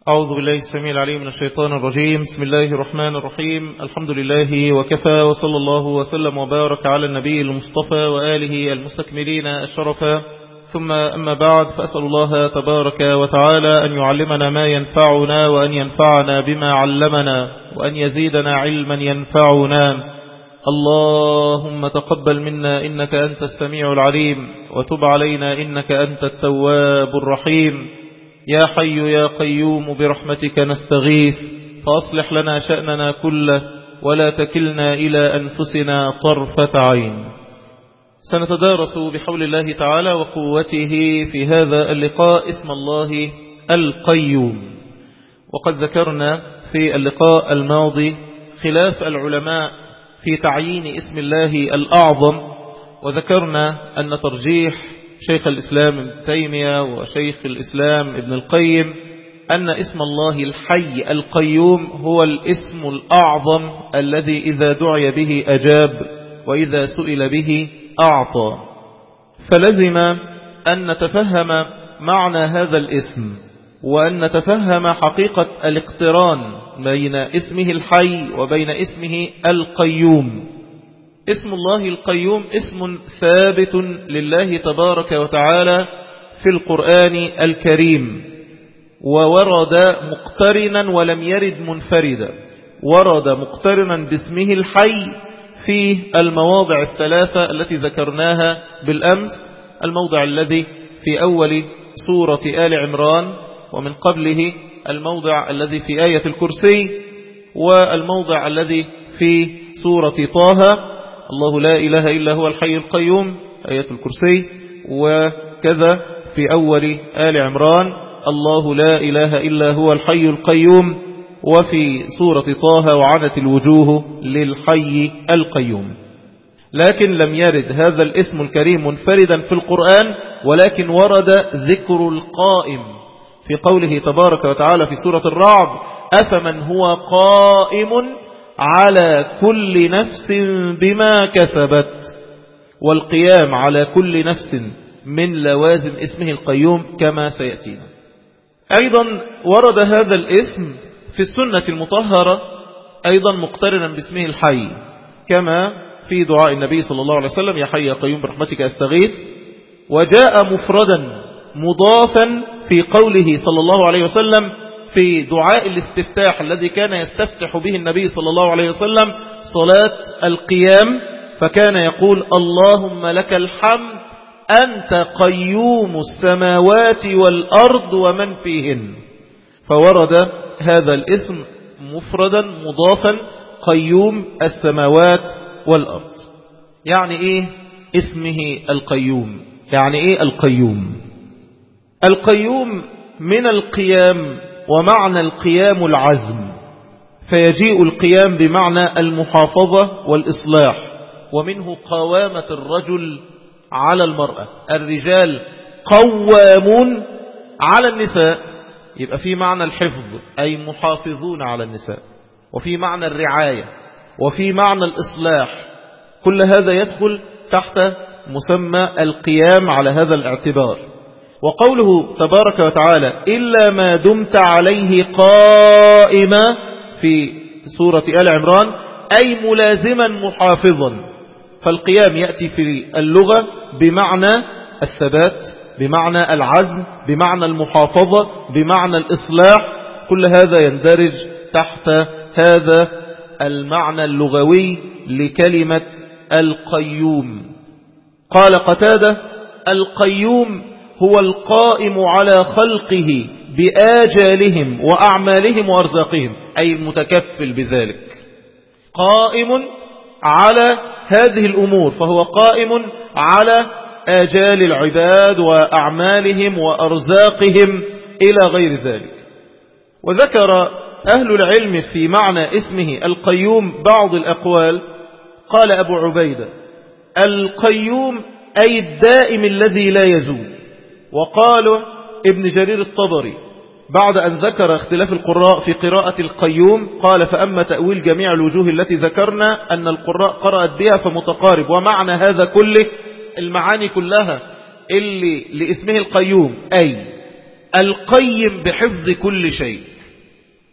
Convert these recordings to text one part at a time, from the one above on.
أعوذ بالله السميع العليم من الشيطان الرجيم. بسم الله الرحمن الرحيم. الحمد لله وكفى، وصلى الله وسلم وبارك على النبي المصطفى وآله المستكملين الشرفا، ثم أما بعد، فأسأل الله تبارك وتعالى أن يعلمنا ما ينفعنا، وأن ينفعنا بما علمنا، وأن يزيدنا علما ينفعنا. اللهم تقبل منا إنك أنت السميع العليم، وتب علينا إنك أنت التواب الرحيم. يا حي يا قيوم برحمتك نستغيث، فأصلح لنا شأننا كله، ولا تكلنا إلى أنفسنا طرفة عين. سنتدارس بحول الله تعالى وقوته في هذا اللقاء اسم الله القيوم. وقد ذكرنا في اللقاء الماضي خلاف العلماء في تعيين اسم الله الأعظم، وذكرنا أن ترجيح شيخ الإسلام ابن تيمية وشيخ الإسلام ابن القيم أن اسم الله الحي القيوم هو الاسم الأعظم الذي إذا دعي به أجاب، وإذا سئل به أعطى. فلزم أن نتفهم معنى هذا الاسم، وأن نتفهم حقيقة الاقتران بين اسمه الحي وبين اسمه القيوم. اسم الله القيوم اسم ثابت لله تبارك وتعالى في القرآن الكريم، وورد مقترنا ولم يرد منفردا. ورد مقترنا باسمه الحي في المواضع الثلاثة التي ذكرناها بالأمس: الموضع الذي في أول سورة آل عمران، ومن قبله الموضع الذي في آية الكرسي، والموضع الذي في سورة طه: الله لا إله إلا هو الحي القيوم، آية الكرسي. وكذا في أول آل عمران: الله لا إله إلا هو الحي القيوم. وفي سورة طه: وعنت الوجوه للحي القيوم. لكن لم يرد هذا الاسم الكريم منفردا في القرآن، ولكن ورد ذكر القائم في قوله تبارك وتعالى في سورة الرعد: أفمن هو قائم على كل نفس بما كسبت. والقيام على كل نفس من لوازم اسمه القيوم كما سيأتينا. أيضا ورد هذا الاسم في السنة المطهرة أيضا مقترنا باسمه الحي، كما في دعاء النبي صلى الله عليه وسلم: يا حي يا قيوم برحمتك أستغيث. وجاء مفردا مضافا في قوله صلى الله عليه وسلم في دعاء الاستفتاح الذي كان يستفتح به النبي صلى الله عليه وسلم صلاة القيام، فكان يقول: اللهم لك الحمد أنت قيوم السماوات والأرض ومن فيهن. فورد هذا الاسم مفردا مضافا: قيوم السماوات والأرض. يعني إيه اسمه القيوم؟ يعني إيه القيوم؟ القيوم من القيام، ومعنى القيام العزم، فيجيء القيام بمعنى المحافظة والإصلاح، ومنه قوامة الرجل على المرأة. الرجال قوامون على النساء، يبقى في معنى الحفظ أي محافظون على النساء، وفي معنى الرعاية، وفي معنى الإصلاح. كل هذا يدخل تحت مسمى القيام على هذا الاعتبار. وقوله تبارك وتعالى: إلا ما دمت عليه قائما في سورة آل عمران، أي ملازما محافظا. فالقيام يأتي في اللغة بمعنى الثبات، بمعنى العزم، بمعنى المحافظة، بمعنى الإصلاح. كل هذا يندرج تحت هذا المعنى اللغوي لكلمة القيوم. قال قتادة: القيوم هو القائم على خلقه بآجالهم وأعمالهم وأرزاقهم، أي المتكفل بذلك. قائم على هذه الأمور، فهو قائم على آجال العباد وأعمالهم وأرزاقهم إلى غير ذلك. وذكر أهل العلم في معنى اسمه القيوم بعض الأقوال. قال أبو عبيدة: القيوم أي الدائم الذي لا يزول. وقال ابن جرير الطبري بعد أن ذكر اختلاف القراء في قراءة القيوم قال: فأما تأويل جميع الوجوه التي ذكرنا أن القراء قرأت بها فمتقارب، ومعنى هذا كله المعاني كلها اللي لاسمه القيوم أي القيم بحفظ كل شيء،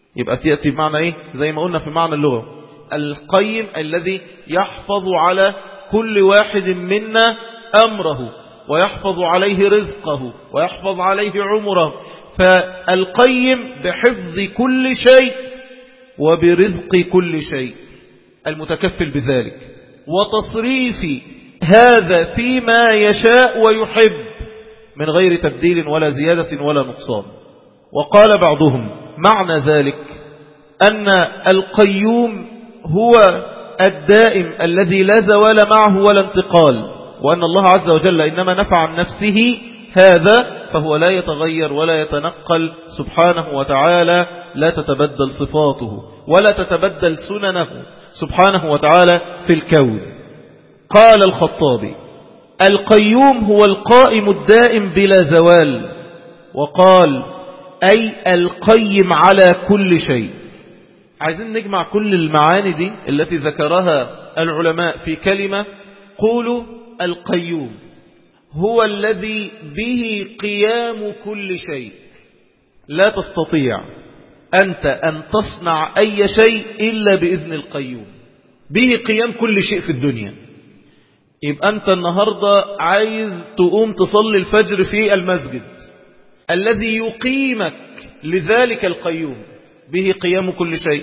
يبقى تأتي بمعنى إيه؟ زي ما قلنا في معنى اللغة، القيم الذي يحفظ على كل واحد منا أمره ويحفظ عليه رزقه ويحفظ عليه عمره. فالقيم بحفظ كل شيء وبرزق كل شيء، المتكفل بذلك وتصريف هذا فيما يشاء ويحب من غير تبديل ولا زيادة ولا نقصان. وقال بعضهم معنى ذلك أن القيوم هو الدائم الذي لا زوال معه ولا انتقال، وأن الله عز وجل إنما نفع عن نفسه هذا، فهو لا يتغير ولا يتنقل سبحانه وتعالى، لا تتبدل صفاته ولا تتبدل سننه سبحانه وتعالى في الكون. قال الخطابي القيوم هو القائم الدائم بلا زوال، وقال أي القيم على كل شيء. عايزين نجمع كل المعاني دي التي ذكرها العلماء في كلمة. قولوا القيوم هو الذي به قيام كل شيء، لا تستطيع أنت أن تصنع أي شيء إلا بإذن القيوم، به قيام كل شيء في الدنيا. يبقى أنت النهاردة عايز تقوم تصلي الفجر في المسجد، الذي يقيمك لذلك القيوم به قيام كل شيء،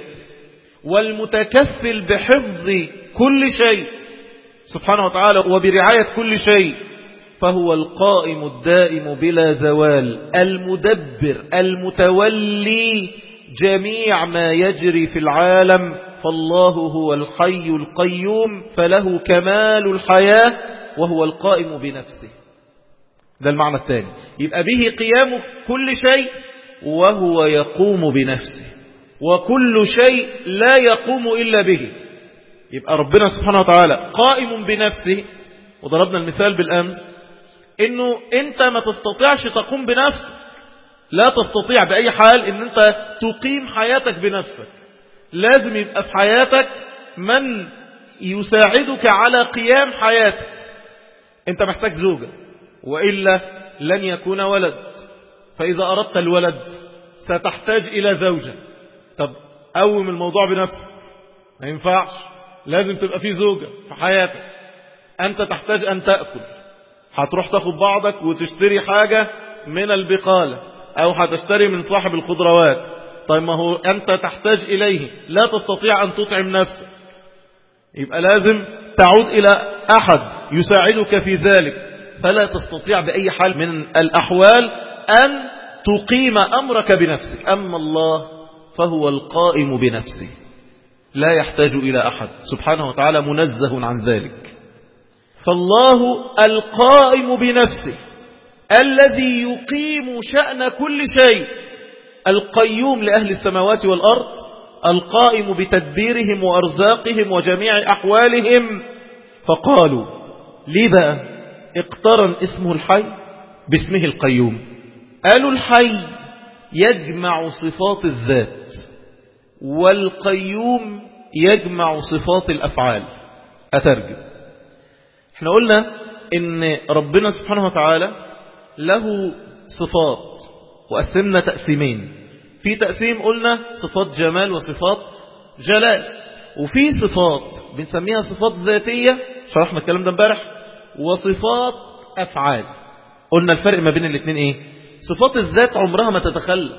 والمتكفل بحفظ كل شيء سبحانه وتعالى وبرعاية كل شيء، فهو القائم الدائم بلا زوال، المدبر المتولي جميع ما يجري في العالم. فالله هو الحي القيوم، فله كمال الحياة، وهو القائم بنفسه. ده المعنى الثاني، يبقى به قيام كل شيء وهو يقوم بنفسه، وكل شيء لا يقوم إلا به. يبقى ربنا سبحانه وتعالى قائم بنفسه، وضربنا المثال بالأمس إنه أنت ما تستطيعش تقوم بنفسك، لا تستطيع بأي حال إن أنت تقيم حياتك بنفسك، لازم يبقى في حياتك من يساعدك على قيام حياتك. أنت محتاج زوجة، وإلا لن يكون ولد، فإذا أردت الولد ستحتاج إلى زوجة. طب قوم الموضوع بنفسك، ما ينفعش، لازم تبقى في زوجة في حياتك. أنت تحتاج أن تأكل، هتروح تاخد بعضك وتشتري حاجة من البقالة أو هتشتري من صاحب الخضروات. طيب ما هو أنت تحتاج إليه، لا تستطيع أن تطعم نفسك، يبقى لازم تعود إلى أحد يساعدك في ذلك، فلا تستطيع بأي حال من الأحوال أن تقيم أمرك بنفسك. أما الله فهو القائم بنفسه، لا يحتاج إلى أحد سبحانه وتعالى، منزه عن ذلك. فالله القائم بنفسه الذي يقيم شأن كل شيء، القيوم لأهل السماوات والأرض، القائم بتدبيرهم وأرزاقهم وجميع أحوالهم. فقالوا لذا اقترن اسمه الحي باسمه القيوم. قالوا الحي يجمع صفات الذات، والقيوم يجمع صفات الأفعال. أترجم، احنا قلنا ان ربنا سبحانه وتعالى له صفات، وقسمنا تقسيمين. في تقسيم قلنا صفات جمال وصفات جلال، وفي صفات بنسميها صفات ذاتية، شرحنا الكلام ده امبارح، وصفات أفعال. قلنا الفرق ما بين الاثنين ايه؟ صفات الذات عمرها ما تتخلف،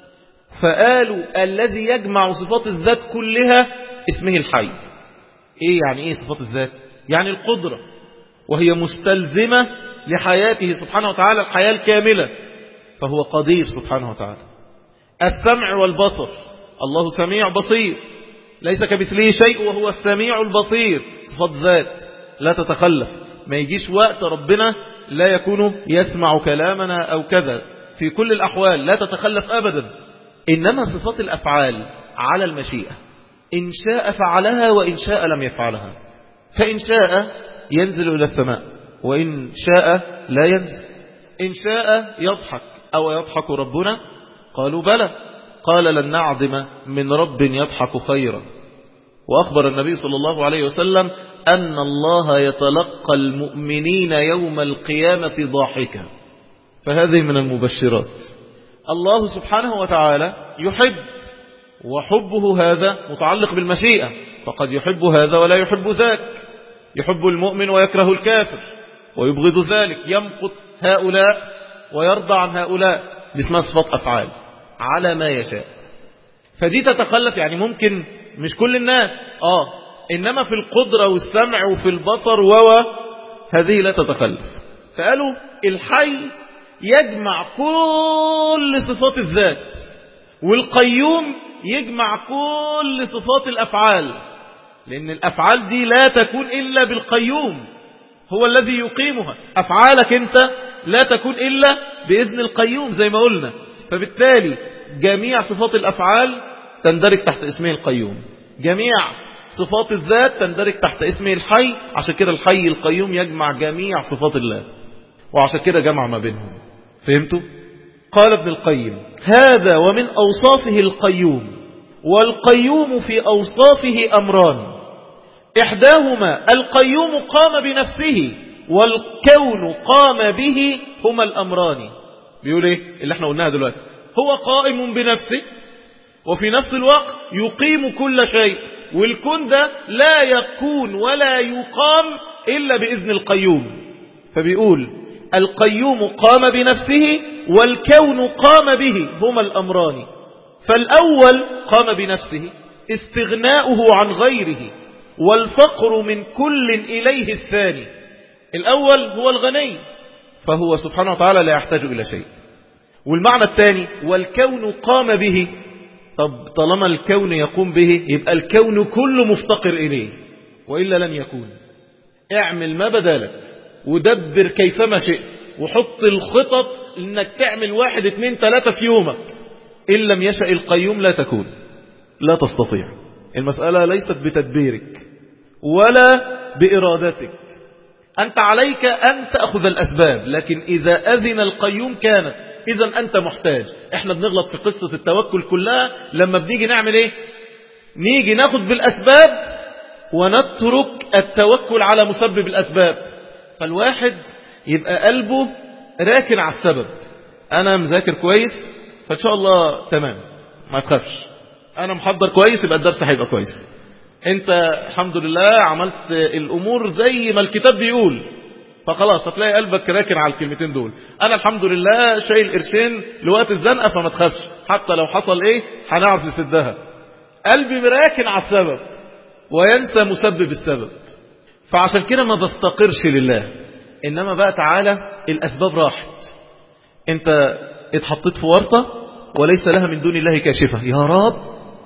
فقالوا الذي يجمع صفات الذات كلها اسمه الحي. ايه يعني ايه صفات الذات؟ يعني القدرة، وهي مستلزمة لحياته سبحانه وتعالى الحياة الكاملة، فهو قدير سبحانه وتعالى. السمع والبصر، الله سميع بصير، ليس كمثله شيء وهو السميع البصير، صفات ذات لا تتخلف. ما يجيش وقت ربنا لا يكون يسمع كلامنا أو كذا، في كل الأحوال لا تتخلف أبدا. إنما صفات الأفعال على المشيئة، إن شاء فعلها وإن شاء لم يفعلها. فإن شاء ينزل إلى السماء، وإن شاء لا ينزل. إن شاء يضحك أو يضحك ربنا، قالوا بلى، قال لن نعدم من رب يضحك خيرا. وأخبر النبي صلى الله عليه وسلم أن الله يتلقى المؤمنين يوم القيامة ضاحكا. فهذه من المبشرات. الله سبحانه وتعالى يحب، وحبه هذا متعلق بالمشيئة، فقد يحب هذا ولا يحب ذاك، يحب المؤمن ويكره الكافر ويبغض ذلك، يمقت هؤلاء ويرضى عن هؤلاء. دي اسمها صفات أفعال على ما يشاء. فدي تتخلف، يعني ممكن مش كل الناس إنما في القدرة والسمع وفي البصر هذه لا تتخلف. فقالوا الحي يجمع كل صفات الذات، والقيوم يجمع كل صفات الأفعال، لأن الأفعال دي لا تكون إلا بالقيوم، هو الذي يقيمها. أفعالك أنت لا تكون إلا بإذن القيوم زي ما قلنا. فبالتالي جميع صفات الأفعال تندرج تحت اسمه القيوم، جميع صفات الذات تندرج تحت اسمه الحي. عشان كده الحي القيوم يجمع جميع صفات الله، وعشان كده جمع ما بينهم. فهمتوا؟ قال ابن القيم: هذا ومن أوصافه القيوم. والقيوم في أوصافه أمران: إحداهما القيوم قام بنفسه، والكون قام به، هما الأمران. بيقول إيه اللي احنا قلناها دلوقتي؟ هو قائم بنفسه، وفي نفس الوقت يقيم كل شيء، والكون ده لا يكون ولا يقام إلا بإذن القيوم. فبيقول القيوم قام بنفسه والكون قام به، هما الأمران. فالأول قام بنفسه استغناؤه عن غيره، والفقر من كل إليه الثاني. الأول هو الغني، فهو سبحانه وتعالى لا يحتاج إلى شيء. والمعنى الثاني والكون قام به، طب طالما الكون يقوم به يبقى الكون كله مفتقر إليه، وإلا لن يكون. اعمل ما بدالك ودبر كيفما شئت، وحط الخطط انك تعمل 1 2 3 في يومك، إن لم يشأ القيوم لا تكون، لا تستطيع. المسألة ليست بتدبيرك ولا بإرادتك، أنت عليك أن تأخذ الأسباب، لكن إذا أذن القيوم كانت. إذن أنت محتاج. احنا بنغلط في قصة التوكل كلها لما بنيجي نعمل ايه؟ نيجي ناخد بالأسباب ونترك التوكل على مسبب الأسباب. فالواحد يبقى قلبه راكن على السبب. أنا مذاكر كويس فإن شاء الله تمام، ما تخافش. أنا محضر كويس يبقى الدرس هيبقى كويس. أنت الحمد لله عملت الأمور زي ما الكتاب بيقول، فخلاص هتلاقي قلبك راكن على الكلمتين دول. أنا الحمد لله شايل قرشين لوقت الزنقة فما تخافش، حتى لو حصل إيه هنعرف نسدها. قلبي راكن على السبب وينسى مسبب السبب. فعشان كده ما بستقرش لله. إنما بقى تعالى الأسباب راحت، أنت اتحطيت في ورطة وليس لها من دون الله كاشفة. يا رب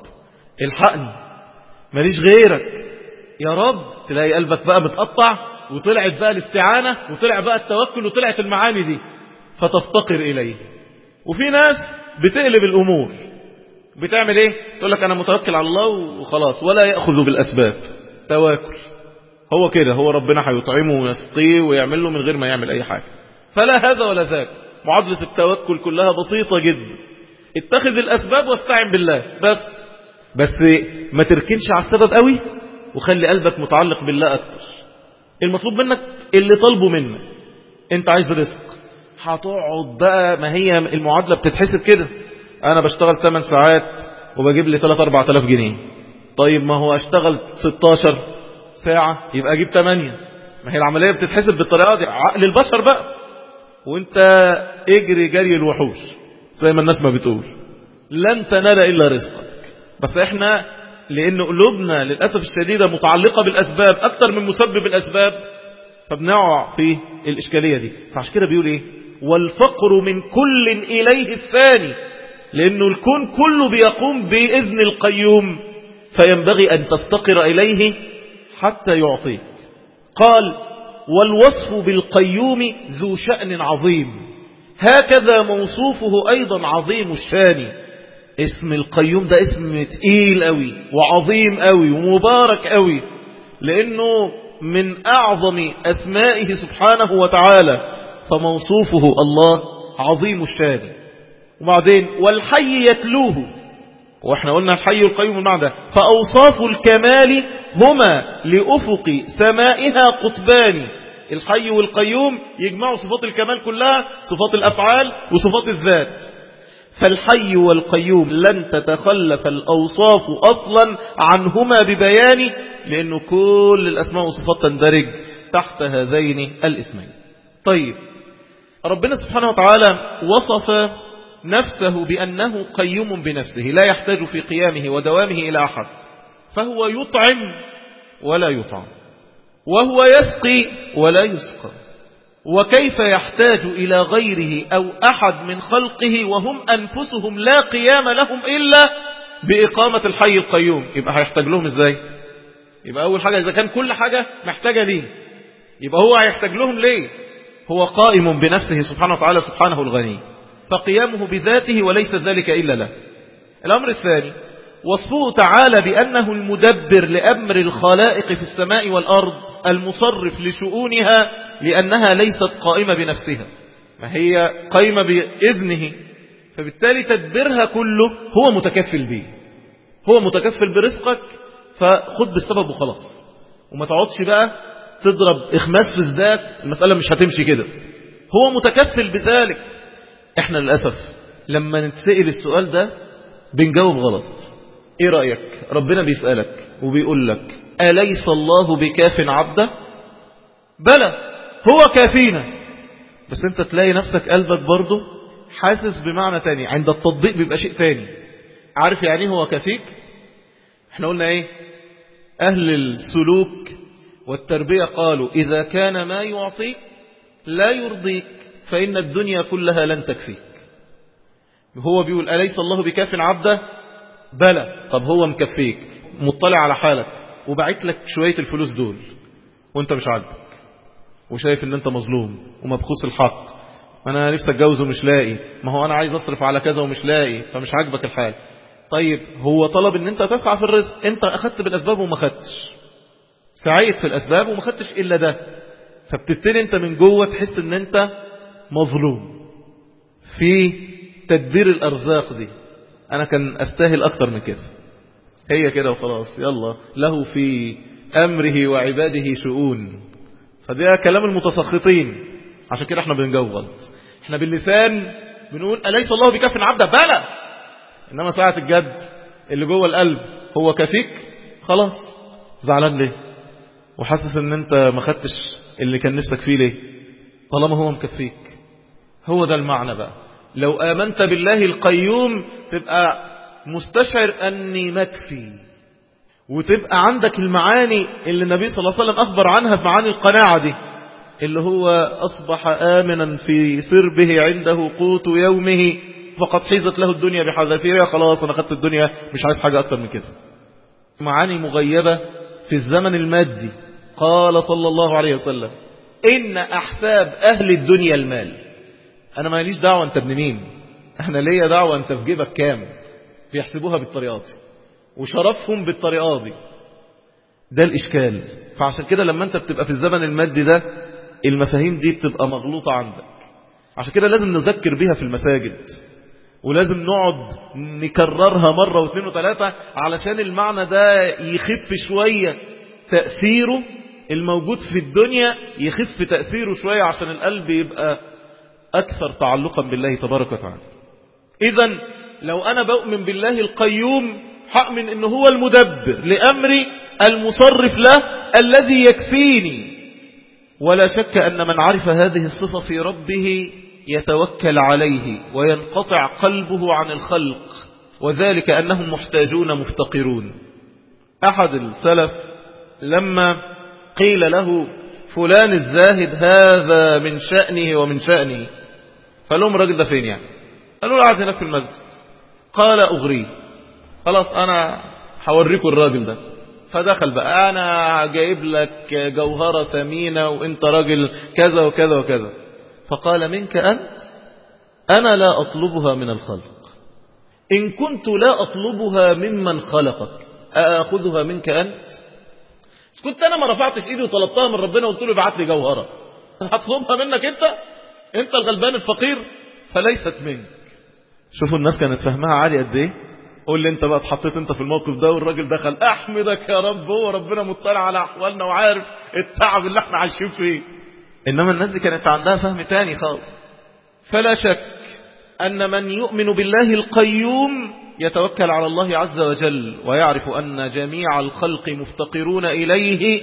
الحقني، ماليش غيرك يا رب. تلاقي قلبك بقى متقطع، وطلعت بقى الاستعانة، وطلع بقى التوكل، وطلعت المعاني دي، فتفتقر إليه. وفي ناس بتقلب الأمور، بتعمل ايه؟ تقول لك أنا متوكل على الله وخلاص، ولا يأخذ بالأسباب. تواكل هو كده، هو ربنا هيطعمه ويسقيه ويعمل له من غير ما يعمل أي حاجة. فلا هذا ولا ذاك. معادلة التوكل كلها بسيطة جدا. اتخذ الأسباب واستعن بالله بس ما تركنش على السبب قوي، وخلي قلبك متعلق بالله أكتر. المطلوب منك اللي طالبه منك. انت عايز رزق، هتقعد بقى، ما هي المعادلة بتتحسب كده. انا بشتغل 8 ساعات وبجيب لي 3-4 آلاف جنيه. طيب ما هو اشتغل 16 ساعة يبقى اجيب 8. ما هي العملية بتتحسب بالطريقة دي، عقل البشر بقى. وانت اجري جري الوحوش زي ما الناس ما بتقول، لن تنال الا رزقك. بس احنا لان قلوبنا للأسف الشديدة متعلقة بالأسباب اكتر من مسبب الأسباب، فبنقع في الإشكالية دي. فعشان كده بيقول ايه؟ والفقر من كل إليه الثاني، لأنه الكون كله بيقوم بإذن القيوم، فينبغي أن تفتقر إليه حتى يعطيك. قال والوصف بالقيوم ذو شأن عظيم، هكذا موصوفه أيضا عظيم الشان. اسم القيوم ده اسم تقيل قوي وعظيم قوي ومبارك قوي، لأنه من أعظم أسمائه سبحانه وتعالى، فموصوفه الله عظيم الشان. وبعدين والحي يتلوه، واحنا قلنا الحي القيوم المعنى، فأوصاف الكمال هما لأفق سمائها قطبان. الحي والقيوم يجمعوا صفات الكمال كلها، صفات الأفعال وصفات الذات. فالحي والقيوم لن تتخلف الأوصاف أصلا عنهما ببيان، لأنه كل الأسماء والصفات تندرج تحت هذين الاسمين. طيب، ربنا سبحانه وتعالى وصف نفسه بأنه قيوم بنفسه لا يحتاج في قيامه ودوامه إلى أحد، فهو يطعم ولا يطعم، وهو يسقي ولا يسقى، وكيف يحتاج إلى غيره أو أحد من خلقه وهم أنفسهم لا قيام لهم إلا بإقامة الحي القيوم؟ يبقى هيحتاج لهم إزاي؟ يبقى أول حاجة إذا كان كل حاجة محتاجة ليه، يبقى هو هيحتاج لهم ليه؟ هو قائم بنفسه سبحانه وتعالى، سبحانه الغني، فقيامه بذاته وليس ذلك إلا له. الأمر الثاني وصفه تعالى بأنه المدبر لأمر الخلائق في السماء والأرض، المصرف لشؤونها، لأنها ليست قائمة بنفسها، ما هي قائمة بإذنه، فبالتالي تدبيرها كله هو متكفل به، هو متكفل برزقك، فخد بالسبب وخلاص، وما تقعدش بقى تضرب إخماس في الذات، المسألة مش هتمشي كده، هو متكفل بذلك. احنا للأسف لما نتسأل السؤال ده بنجاوب غلط. ايه رأيك؟ ربنا بيسألك وبيقول لك أليس الله بكاف عبده؟ بلى هو كافينا، بس انت تلاقي نفسك قلبك برضه حاسس بمعنى تاني، عند التطبيق بيبقى شيء تاني. عارف يعني هو كافيك؟ احنا قلنا ايه؟ أهل السلوك والتربية قالوا إذا كان ما يعطيك لا يرضيك فإن الدنيا كلها لن تكفيك. هو بيقول أليس الله بكاف عبده؟ بلى. طب هو مكفيك، مطلع على حالك وبعت لك شوية الفلوس دول وانت مش عاجبك وشايف ان انت مظلوم ومبخوس الحق، انا نفسي اتجوز ومش لاقي، ما هو انا عايز اصرف على كذا ومش لاقي، فمش عاجبك الحال. طيب هو طلب ان انت تسعى في الرزق، انت اخدت بالاسباب وما خدتش، سعيت في الاسباب وما خدتش الا ده، فبتبتدي انت من جوه تحس ان انت مظلوم في تدبير الارزاق دي. انا كان استاهل اكتر من كده، هي كده وخلاص، يلا له في امره وعباده شؤون. فده كلام المتسخطين، عشان كده احنا بنجاوب غلط. احنا باللسان بنقول أليس الله بكاف عبده؟ بلى. انما ساعة الجد اللي جوه القلب هو كافيك، خلاص زعلان ليه وحاسس ان انت ما خدتش اللي كان نفسك فيه ليه طالما هو مكفيك؟ هو ده المعنى بقى. لو آمنت بالله القيوم تبقى مستشعر أني مكفي، وتبقى عندك المعاني اللي النبي صلى الله عليه وسلم أخبر عنها في معاني القناعة دي، اللي هو أصبح آمنا في سربه عنده قوت يومه فقد حيزت له الدنيا بحذافيرها، خلاص أنا خدت الدنيا مش عايز حاجة أكتر من كده. معاني مغيبة في الزمن المادي. قال صلى الله عليه وسلم إن أحساب أهل الدنيا المال. أنا ما ليش دعوة أنت ابن مين، أنا ليا دعوة أنت في جيبك كام. بيحسبوها بالطريقات دي وشرفهم بالطريقات دي، ده الإشكال. فعشان كده لما أنت بتبقى في الزمن المادي ده المفاهيم دي بتبقى مغلوطة عندك. عشان كده لازم نذكر بيها في المساجد، ولازم نقعد نكررها مرة واثنين وثلاثة علشان المعنى ده يخف شوية تأثيره الموجود في الدنيا، يخف تأثيره شوية عشان القلب يبقى أكثر تعلقا بالله تبارك وتعالى. إذن لو أنا بؤمن بالله القيوم هؤمن إنه هو المدبر لأمري، المصرف له، الذي يكفيني. ولا شك أن من عرف هذه الصفة في ربه يتوكل عليه وينقطع قلبه عن الخلق، وذلك أنهم محتاجون مفتقرون. أحد السلف لما قيل له فلان الزاهد هذا من شأنه ومن شأنه، فلهم الراجل ده فين يعني؟ قالوا له قاعد هناك في المسجد. قال أغريه، خلاص أنا هوريكم الراجل ده. فدخل بقى، أنا جايب لك جوهرة ثمينة وانت راجل كذا وكذا وكذا. فقال منك أنت؟ أنا لا أطلبها من الخلق، إن كنت لا أطلبها ممن خلقك أأخذها منك أنت؟ كنت أنا ما رفعتش إيدي وطلبتها من ربنا وقلت له ابعت لي جوهرة، هطلبها منك أنت الغلبان الفقير؟ فليست منك. شوفوا الناس كانت فهمها عالي قد إيه. قول لي أنت بقى اتحطيت أنت في الموقف ده والراجل دخل، أحمدك يا رب، هو ربنا مطلع على أحوالنا وعارف التعب اللي احنا عايشين فيه. إنما الناس دي كانت عندها فهم تاني خالص. فلا شك أن من يؤمن بالله القيوم يتوكل على الله عز وجل ويعرف أن جميع الخلق مفتقرون إليه،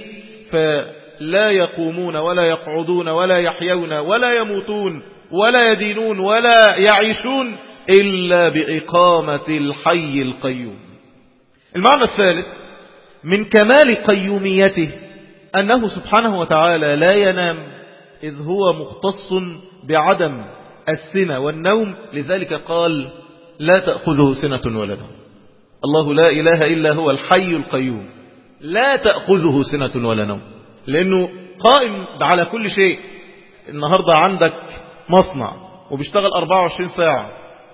فلا يقومون ولا يقعدون ولا يحيون ولا يموتون ولا يدينون ولا يعيشون إلا بإقامة الحي القيوم. المعنى الثالث من كمال قيوميته أنه سبحانه وتعالى لا ينام، إذ هو مختص بعدم السنة والنوم، لذلك قال لا تأخذه سنة ولا نوم. الله لا إله إلا هو الحي القيوم، لا تأخذه سنة ولا نوم، لأنه قائم على كل شيء. النهاردة عندك مصنع وبيشتغل 24 ساعة،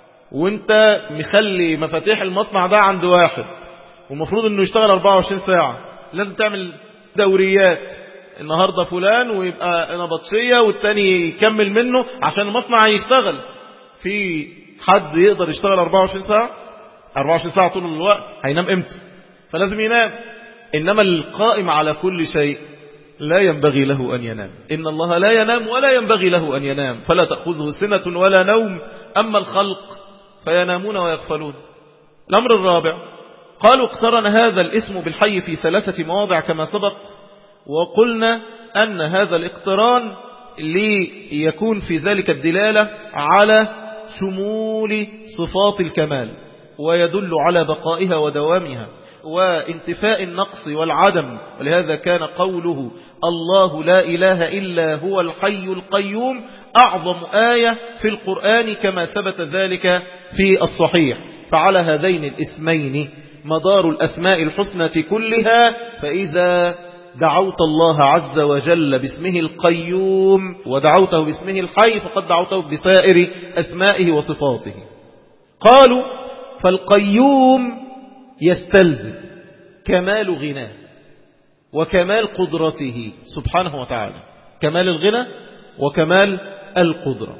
وانت مخلي مفاتيح المصنع ده عند واحد ومفروض انه يشتغل 24 ساعة. لازم تعمل دوريات، النهاردة فلان ويبقى نبطشية والتاني يكمل منه عشان المصنع يشتغل. في حد يقدر يشتغل 24 ساعة؟ 24 ساعة طول الوقت هينام امتى؟ فلازم ينام. إنما القائم على كل شيء لا ينبغي له أن ينام. إن الله لا ينام ولا ينبغي له أن ينام، فلا تأخذه سنة ولا نوم. أما الخلق فينامون ويغفلون. الأمر الرابع، قالوا اقترن هذا الاسم بالحي في 3 مواضع كما سبق، وقلنا أن هذا الاقتران ليكون في ذلك الدلالة على شمول صفات الكمال، ويدل على بقائها ودوامها وانتفاء النقص والعدم. ولهذا كان قوله الله لا إله إلا هو الحي القيوم أعظم آية في القرآن كما ثبت ذلك في الصحيح. فعلى هذين الاسمين مدار الأسماء الحسنى كلها. فإذا دعوت الله عز وجل باسمه القيوم ودعوته باسمه الحي فقد دعوته بسائر أسمائه وصفاته. قالوا فالقيوم يستلزم كمال غناه وكمال قدرته سبحانه وتعالى، كمال الغنى وكمال القدرة.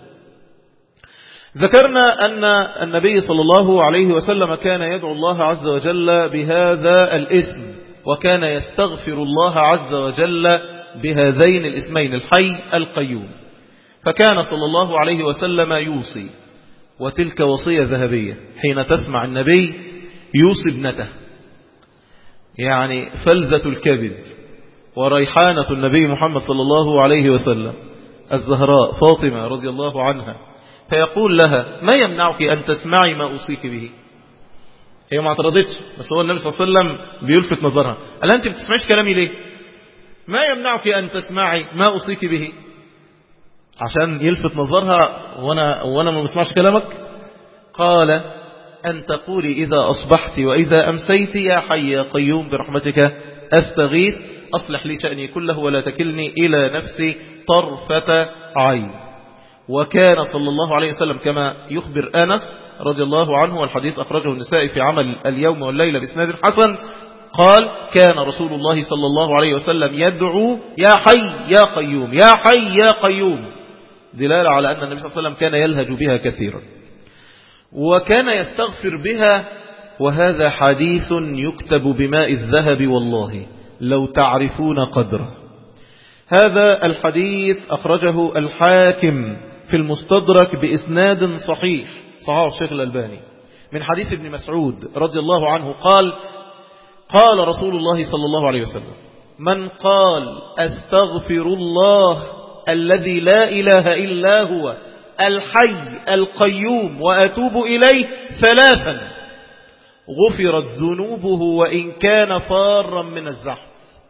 ذكرنا أن النبي صلى الله عليه وسلم كان يدعو الله عز وجل بهذا الاسم، وكان يستغفر الله عز وجل بهذين الاسمين الحي القيوم. فكان صلى الله عليه وسلم يوصي، وتلك وصية ذهبية حين تسمع النبي يوصي ابنته، يعني فلذة الكبد وريحانة النبي محمد صلى الله عليه وسلم الزهراء فاطمة رضي الله عنها، فيقول لها ما يمنعك أن تسمعي ما أوصيك به؟ هي ما اعترضتش، بس هو النبي صلى الله عليه وسلم بيلفت نظرها، قال أنت بتسمعيش كلامي ليه؟ ما يمنعك أن تسمعي ما أوصيك به؟ عشان يلفت نظرها وأنا ما بسمعش كلامك. قال أن تقولي إذا أصبحت وإذا أمسيت يا حي يا قيوم برحمتك أستغيث أصلح لي شأني كله ولا تكلني إلى نفسي طرفة عين. وكان صلى الله عليه وسلم كما يخبر أنس رضي الله عنه، والحديث أخرجه النسائي في عمل اليوم والليلة بإسناد حسن، قال كان رسول الله صلى الله عليه وسلم يدعو يا حي يا قيوم يا حي يا قيوم، دلالة على أن النبي صلى الله عليه وسلم كان يلهج بها كثيرا وكان يستغفر بها. وهذا حديث يكتب بماء الذهب والله لو تعرفون قدره. هذا الحديث أخرجه الحاكم في المستدرك بإسناد صحيح، صحيح الشيخ الألباني، من حديث ابن مسعود رضي الله عنه قال قال رسول الله صلى الله عليه وسلم من قال أستغفر الله الذي لا إله إلا هو الحي القيوم وأتوب إليه 3 غفرت ذنوبه وإن كان فارا من الزحف.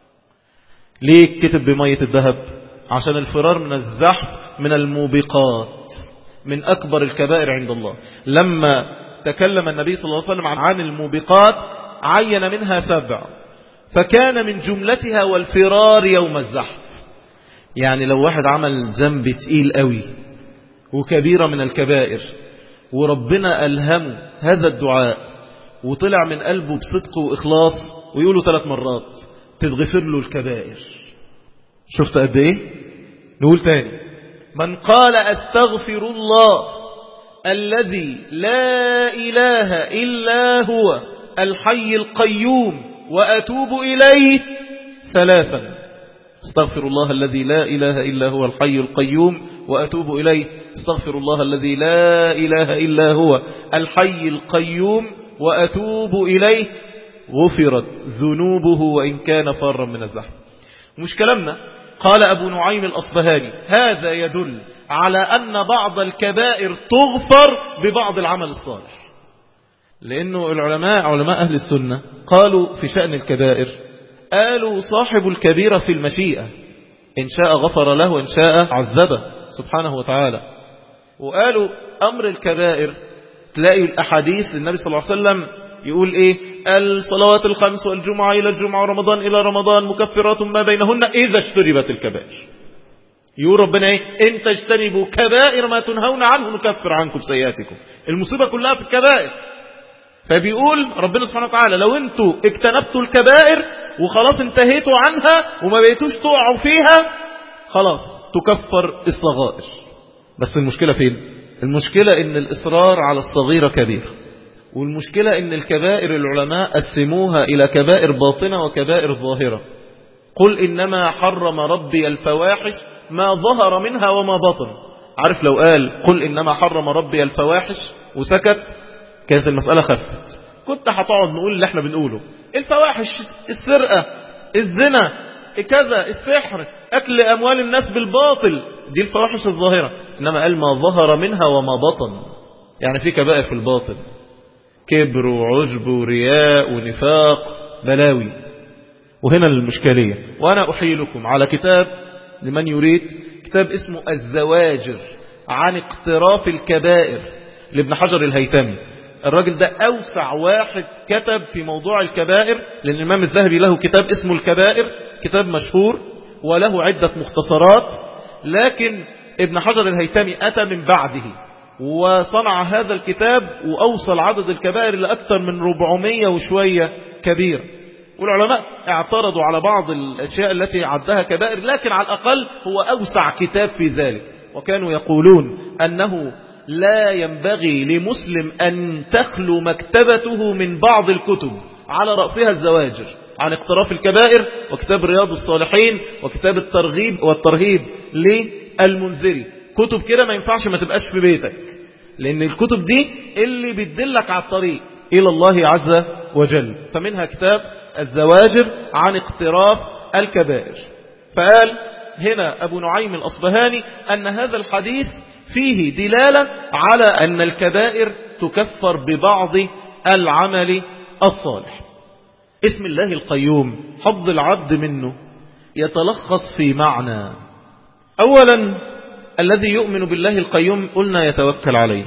ليه كتب بمية الذهب؟ عشان الفرار من الزحف من الموبقات، من أكبر الكبائر عند الله. لما تكلم النبي صلى الله عليه وسلم عن الموبقات عين منها 7، فكان من جملتها والفرار يوم الزحف. يعني لو واحد عمل ذنب تقيل قوي وكبيرة من الكبائر وربنا ألهمه هذا الدعاء وطلع من قلبه بصدق وإخلاص ويقوله 3 مرات تتغفر له الكبائر. شفت قد ايه؟ نقول تاني من قال أستغفر الله الذي لا إله إلا هو الحي القيوم وأتوب إليه 3 استغفر الله الذي لا إله إلا هو الحي القيوم وأتوب إليه. استغفر الله الذي لا إله إلا هو الحي القيوم وأتوب إليه. غفرت ذنوبه وإن كان فارا من الزحف. مش كلامنا. قال أبو نعيم الأصبهاني هذا يدل على أن بعض الكبائر تغفر ببعض العمل الصالح. لأنه العلماء علماء أهل السنة قالوا في شأن الكبائر، قالوا صاحب الكبيرة في المشيئة، إن شاء غفر له وإن شاء عذبه سبحانه وتعالى. وقالوا أمر الكبائر تلاقي الأحاديث للنبي صلى الله عليه وسلم يقول إيه؟ الصلوات الخمس والجمعة إلى الجمعة ورمضان إلى رمضان مكفرات ما بينهن إذا اجتنبت الكبائر. يقول ربنا إيه؟ إن تجتنبوا كبائر ما تنهون عنه نكفر عنكم سيئاتكم. المصيبة كلها في الكبائر. فبيقول ربنا سبحانه وتعالى لو انتوا اجتنبتوا الكبائر وخلاص انتهيتوا عنها وما بقيتوش تقعوا فيها خلاص تكفر الصغائر. بس المشكلة فين؟ المشكلة ان الإصرار على الصغيرة كبيرة. والمشكلة ان الكبائر العلماء قسموها الى كبائر باطنة وكبائر ظاهرة. قل إنما حرم ربي الفواحش ما ظهر منها وما بطن. عارف لو قل إنما حرم ربي الفواحش وسكت كانت المسألة خفت. كنت هتقعد نقول اللي احنا بنقوله، الفواحش، السرقة، الزنا، كذا، السحر، أكل أموال الناس بالباطل، دي الفواحش الظاهرة. إنما قال ما ظهر منها وما بطن، يعني في كبائر في الباطن، كبر وعجب ورياء ونفاق، بلاوي. وهنا المشكلية. وأنا أحيي لكم على كتاب لمن يريد، كتاب اسمه الزواجر عن اقتراف الكبائر لابن حجر الهيثمي. الراجل ده أوسع واحد كتب في موضوع الكبائر، لأن الإمام الذهبي له كتاب اسمه الكبائر، كتاب مشهور وله عدة مختصرات، لكن ابن حجر الهيثمي أتى من بعده وصنع هذا الكتاب وأوصل عدد الكبائر لأكثر من 400 وشوية كبير. والعلماء اعترضوا على بعض الأشياء التي عدها كبائر، لكن على الأقل هو أوسع كتاب في ذلك. وكانوا يقولون أنه لا ينبغي لمسلم أن تخلو مكتبته من بعض الكتب، على رأسها الزواجر عن اقتراف الكبائر، وكتاب رياض الصالحين، وكتاب الترغيب والترهيب للمنذري. كتب كده ما ينفعش ما تبقاش في بيتك، لأن الكتب دي اللي بتدلك على الطريق إلى الله عز وجل. فمنها كتاب الزواجر عن اقتراف الكبائر. فقال هنا أبو نعيم الأصبهاني أن هذا الحديث فيه دلالة على أن الكبائر تكفر ببعض العمل الصالح. اسم الله القيوم حظ العبد منه يتلخص في معنى. أولا الذي يؤمن بالله القيوم قلنا يتوكل عليه،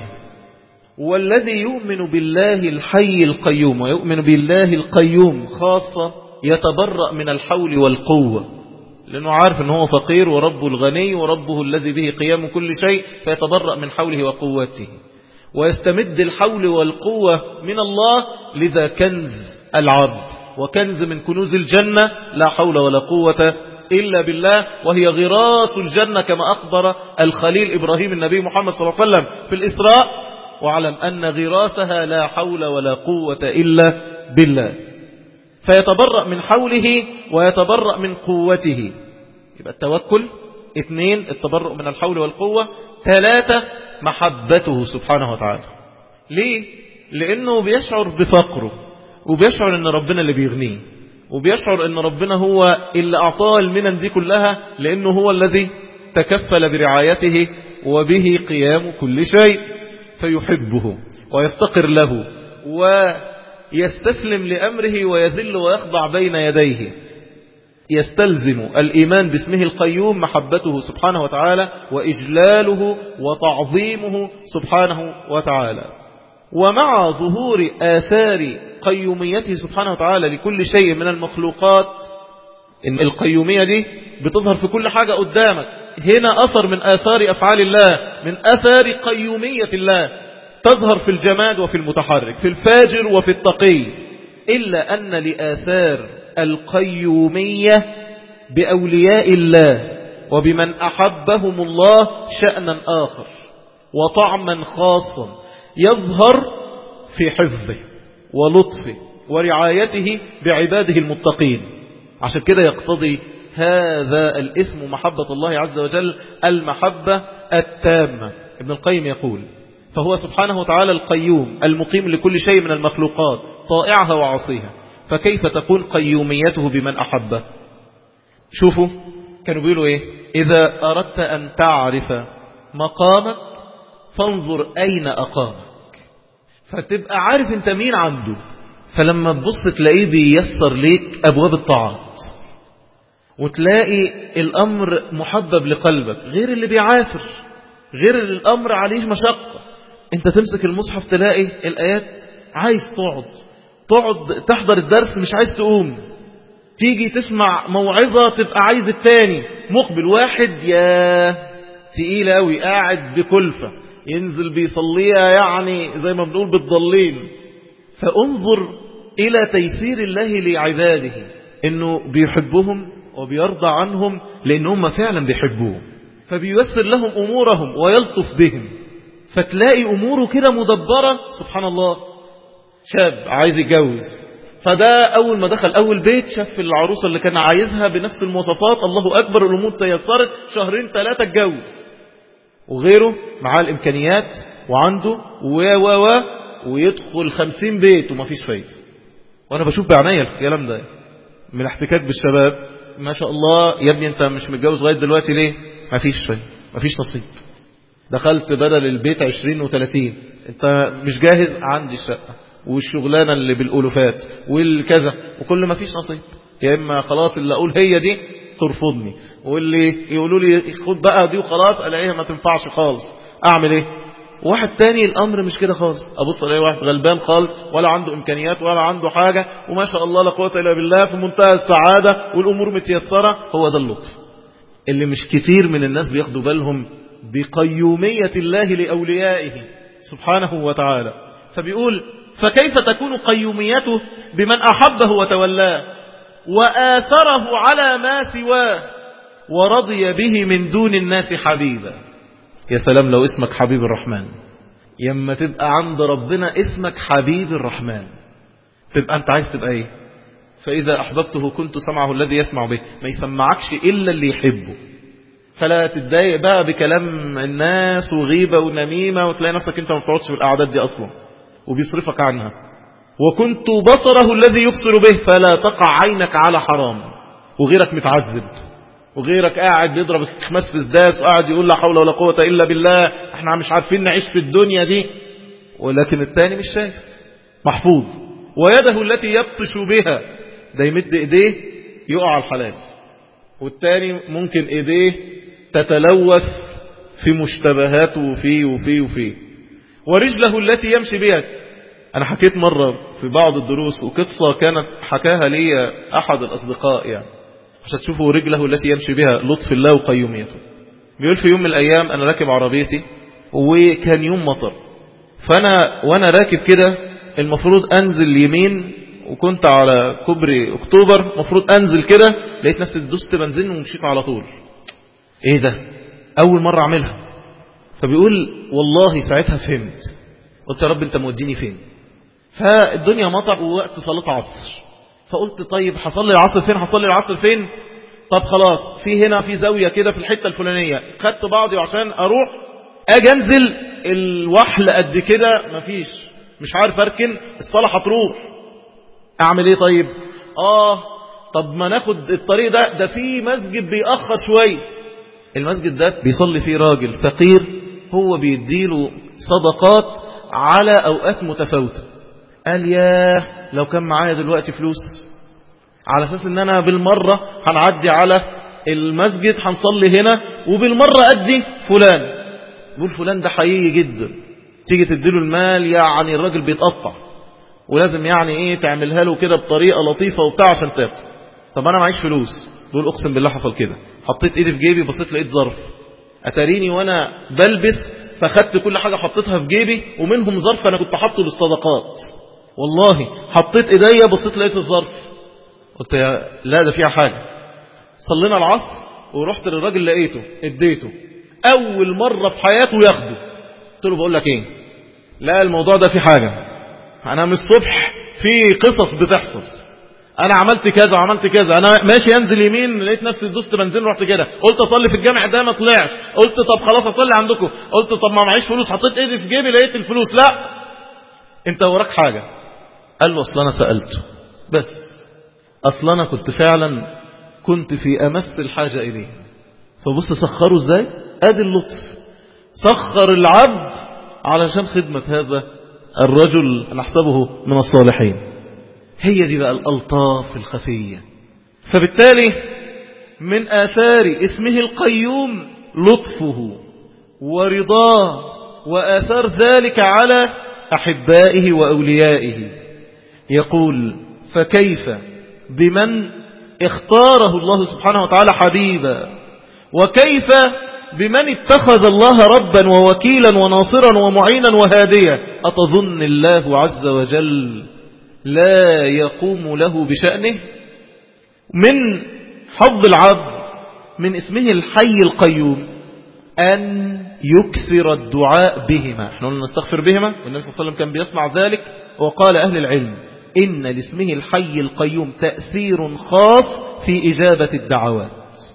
والذي يؤمن بالله الحي القيوم ويؤمن بالله القيوم خاصة يتبرأ من الحول والقوة، لأنه عارف أنه هو فقير وربه الغني وربه الذي به قيام كل شيء، فيتبرأ من حوله وقوته ويستمد الحول والقوة من الله. لذا كنز العبد وكنز من كنوز الجنة لا حول ولا قوة إلا بالله، وهي غراس الجنة كما أخبر الخليل إبراهيم النبي محمد صلى الله عليه وسلم في الإسراء: واعلم أن غراسها لا حول ولا قوة إلا بالله. فيتبرأ من حوله ويتبرأ من قوته. يبقى التوكل. 2 التبرؤ من الحول والقوة. 3 محبته سبحانه وتعالى. ليه؟ لأنه بيشعر بفقره، وبيشعر أن ربنا اللي بيغنيه، وبيشعر أن ربنا هو اللي أعطاه المنن دي كلها، لأنه هو الذي تكفل برعايته وبه قيام كل شيء، فيحبه ويفتقر له ويستسلم لأمره ويذل ويخضع بين يديه. يستلزم الإيمان باسمه القيوم محبته سبحانه وتعالى وإجلاله وتعظيمه سبحانه وتعالى. ومع ظهور آثار قيوميته سبحانه وتعالى لكل شيء من المخلوقات، إن القيومية دي بتظهر في كل حاجة قدامك. هنا أثر من آثار أفعال الله، من آثار قيومية الله، تظهر في الجماد وفي المتحرك، في الفاجر وفي التقي. إلا أن لآثار القيومية بأولياء الله وبمن أحبهم الله شأنا آخر وطعما خاصا يظهر في حفظه ولطفه ورعايته بعباده المتقين. عشان كده يقتضي هذا الاسم محبة الله عز وجل المحبة التامة. ابن القيم يقول فهو سبحانه وتعالى القيوم المقيم لكل شيء من المخلوقات طائعها وعصيها، فكيف تكون قيوميته بمن أحبه؟ شوفوا كانوا بيقولوا إيه؟ إذا أردت أن تعرف مقامك فانظر أين أقامك، فتبقى عارف انت مين عنده. فلما تبص تلاقيه بييسر ليك أبواب الطاعات، وتلاقي الأمر محبب لقلبك، غير اللي بيعافر، غير اللي الأمر عليه مشقة. انت تمسك المصحف تلاقي الآيات عايز تقعد تحضر الدرس مش عايز تقوم، تيجي تسمع موعظة تبقى عايز التاني مقبل. واحد يا تقيل قوي قاعد بكلفة ينزل بيصليها يعني زي ما بنقول بالضلين. فانظر إلى تيسير الله لعباده، إنه بيحبهم وبيرضى عنهم لأنهم فعلا بيحبوه، فبييسر لهم أمورهم ويلطف بهم. فتلاقي أموره كده مدبرة. سبحان الله، شاب عايز يتجوز، فده أول ما دخل أول بيت شاف العروسة اللي كان عايزها بنفس المواصفات، الله أكبر، الأمور تيسرت، شهرين 3 اتجوز. وغيره معاه الإمكانيات وعنده ويدخل 50 بيت وما فيش فايدة. وأنا بشوف بعناية الكلام ده من احتكاك بالشباب. ما شاء الله يا ابني أنت مش متجوز لغاية دلوقتي ليه؟ ما فيش فايدة، ما فيش نصيب. دخلت بدل البيت 20 و30، أنت مش جاهز، عندي الشقة والشغلانة اللي بالألوفات والكذا، وكل ما فيش نصيب. يا إما خلاص اللي أقول هي دي ترفضني، واللي يقولوا لي خد بقى دي وخلاص ألاقيها ما تنفعش خالص، أعمل إيه؟ واحد تاني الأمر مش كده خالص، أبص ألاقي واحد غلبان خالص ولا عنده إمكانيات ولا عنده حاجة، وما شاء الله لا قوة إلا بالله في منتهى السعادة والأمور متيسرة. هو ده اللطف اللي مش كتير من الناس بياخدوا بالهم بقيومية الله لأوليائه سبحانه وتعالى. فبيقول فكيف تكون قيوميته بمن أحبه وتولاه وآثره على ما سواه ورضي به من دون الناس حبيبا. يا سلام لو اسمك حبيب الرحمن، يما تبقى عند ربنا اسمك حبيب الرحمن، تبقى انت عايز تبقى ايه؟ فإذا أحببته كنت سمعه الذي يسمع به، ما يسمعكش إلا اللي يحبه. فلا تتضايق بقى بكلام الناس وغيبة ونميمة وتلاقي نفسك انت ما بتقعدش في الأعداد دي أصلا وبيصرفك عنها. وكنت بصره الذي يبصر به فلا تقع عينك على حرام، وغيرك متعذب وغيرك قاعد بيضرب خماس في الزداس وقاعد يقول لا حول ولا قوة إلا بالله، احنا مش عارفين نعيش في الدنيا دي، ولكن التاني مش شايف، محفوظ. ويده التي يبطش بها، ده يمد ايديه يقع على الحلال، والتاني ممكن ايديه تتلوث في مشتبهات وفيه. ورجله التي يمشي بها. انا حكيت مرة في بعض الدروس وقصة كانت حكاها لي احد الاصدقاء يعني عشان تشوفوا رجله التي يمشي بها لطف الله وقيوميته. بيقول في يوم من الايام انا راكب عربيتي وكان يوم مطر، وانا راكب كده المفروض انزل يمين، وكنت على كوبري اكتوبر المفروض انزل كده، لقيت نفسي دوست بنزين ومشيت على طول. ايه ده؟ اول مرة اعملها. فبيقول والله ساعتها فهمت، قلت يا رب انت موديني فين؟ فالدنيا مطر ووقت صلاة عصر، فقلت طيب هصلي العصر فين؟ هصلي العصر فين؟ طب خلاص في هنا في زاوية كده في الحتة الفلانية. خدت بعضي عشان اروح اجي انزل الوحل قد كده مفيش، مش عارف اركن، الصلاة هتروح، اعمل ايه طيب؟ طب ما ناخد الطريق ده في مسجد بيأخر شوية. المسجد ده بيصلي فيه راجل فقير، هو بيديله صدقات على اوقات متفاوتة. قال ياه لو كان معايا دلوقتي فلوس على اساس ان انا بالمرة هنعدي على المسجد هنصلي هنا وبالمرة ادي فلان. بقول فلان ده حقيقي جدا، تيجي تديله المال يعني الراجل بيتقطع، ولازم يعني ايه تعملها له كده بطريقة لطيفة وبتاع عشان تاخد. طب انا معيش فلوس. بقول اقسم بالله حصل كده، حطيت ايدي في جيبي بصيت لقيت ظرف، اتاريني وانا بلبس فخدت كل حاجة حطيتها في جيبي ومنهم ظرف انا كنت حاطه بالصدقات. والله حطيت ايديا بصيت لقيت الظرف، قلت يا لا ده فيها حاجة. صلينا العصر ورحت للراجل لقيته اديته، اول مرة في حياته ياخده. قلت له بقول لك ايه، لا الموضوع ده فيه حاجة، انا من الصبح في قصص بتحصل، انا عملت كذا وعملت كذا، انا ماشي انزل يمين لقيت نفسي دوست بنزين رحت كده، قلت اصلي في الجامع ده ما طلعش، قلت طب خلاص اصلي عندكم، قلت طب ما معيش فلوس حطيت ايدي في جيبي لقيت الفلوس. لا، انت وراك حاجة. قال له اصل انا سألته، بس اصل انا كنت فعلا في امس الحاجة اليه. فبص سخره ازاي، ادي اللطف، سخر العبد علشان خدمة هذا الرجل نحسبه من الصالحين. هي دي بقى الألطاف الخفية. فبالتالي من آثار اسمه القيوم لطفه ورضاه، وآثار ذلك على أحبائه وأوليائه. يقول فكيف بمن اختاره الله سبحانه وتعالى حبيبا، وكيف بمن اتخذ الله ربا ووكيلا وناصرا ومعينا وهاديا. أتظن الله عز وجل لا يقوم له بشأنه؟ من حظ العبد من اسمه الحي القيوم أن يكثر الدعاء بهما. احنا قلنا نستغفر بهما، والنبي صلى الله عليه وسلم كان بيسمع ذلك. وقال أهل العلم إن لاسمه الحي القيوم تأثير خاص في إجابة الدعوات.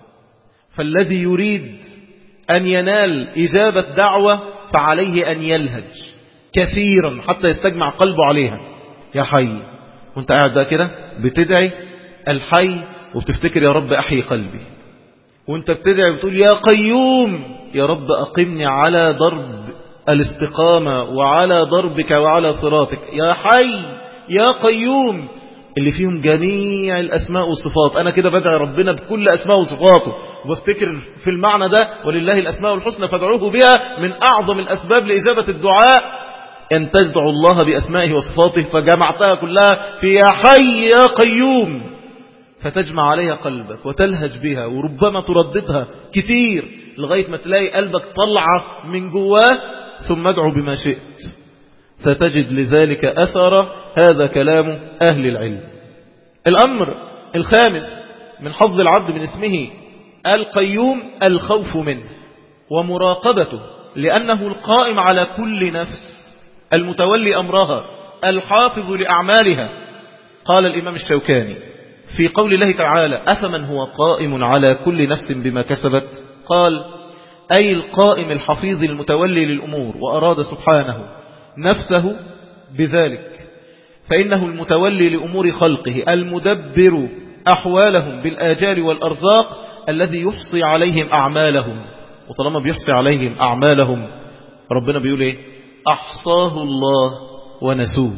فالذي يريد أن ينال إجابة دعوة فعليه أن يلهج كثيرا حتى يستجمع قلبه عليها. يا حي، وانت قاعد بقى كده بتدعي الحي وبتفتكر يا رب أحيي قلبي، وانت بتدعي بتقول يا قيوم يا رب أقمني على ضرب الاستقامة وعلى ضربك وعلى صراطك. يا حي يا قيوم اللي فيهم جميع الأسماء والصفات. أنا كده بدعي ربنا بكل أسماء وصفاته، وبفتكر في المعنى ده ولله الأسماء الحسنى فادعوه بها. من أعظم الأسباب لإجابة الدعاء أن تدعو الله بأسمائه وصفاته، فجمعتها كلها في يا حي يا قيوم، فتجمع عليها قلبك وتلهج بها، وربما ترددها كتير لغاية ما تلاقي قلبك طلعة من جواه. ثم ادعو بما شئت ستجد لذلك أثر. هذا كلام أهل العلم. الأمر الخامس من حظ العبد من اسمه القيوم الخوف منه ومراقبته، لأنه القائم على كل نفس، المتولي أمرها، الحافظ لأعمالها. قال الإمام الشوكاني في قول الله تعالى أفمن هو قائم على كل نفس بما كسبت، قال أي القائم الحفيظ المتولي للأمور. وأراد سبحانه نفسه بذلك، فإنه المتولي لأمور خلقه المدبر أحوالهم بالآجال والأرزاق، الذي يحصي عليهم أعمالهم. وطالما بيحصي عليهم أعمالهم ربنا بيقول إيه؟ أحصاه الله ونسوه.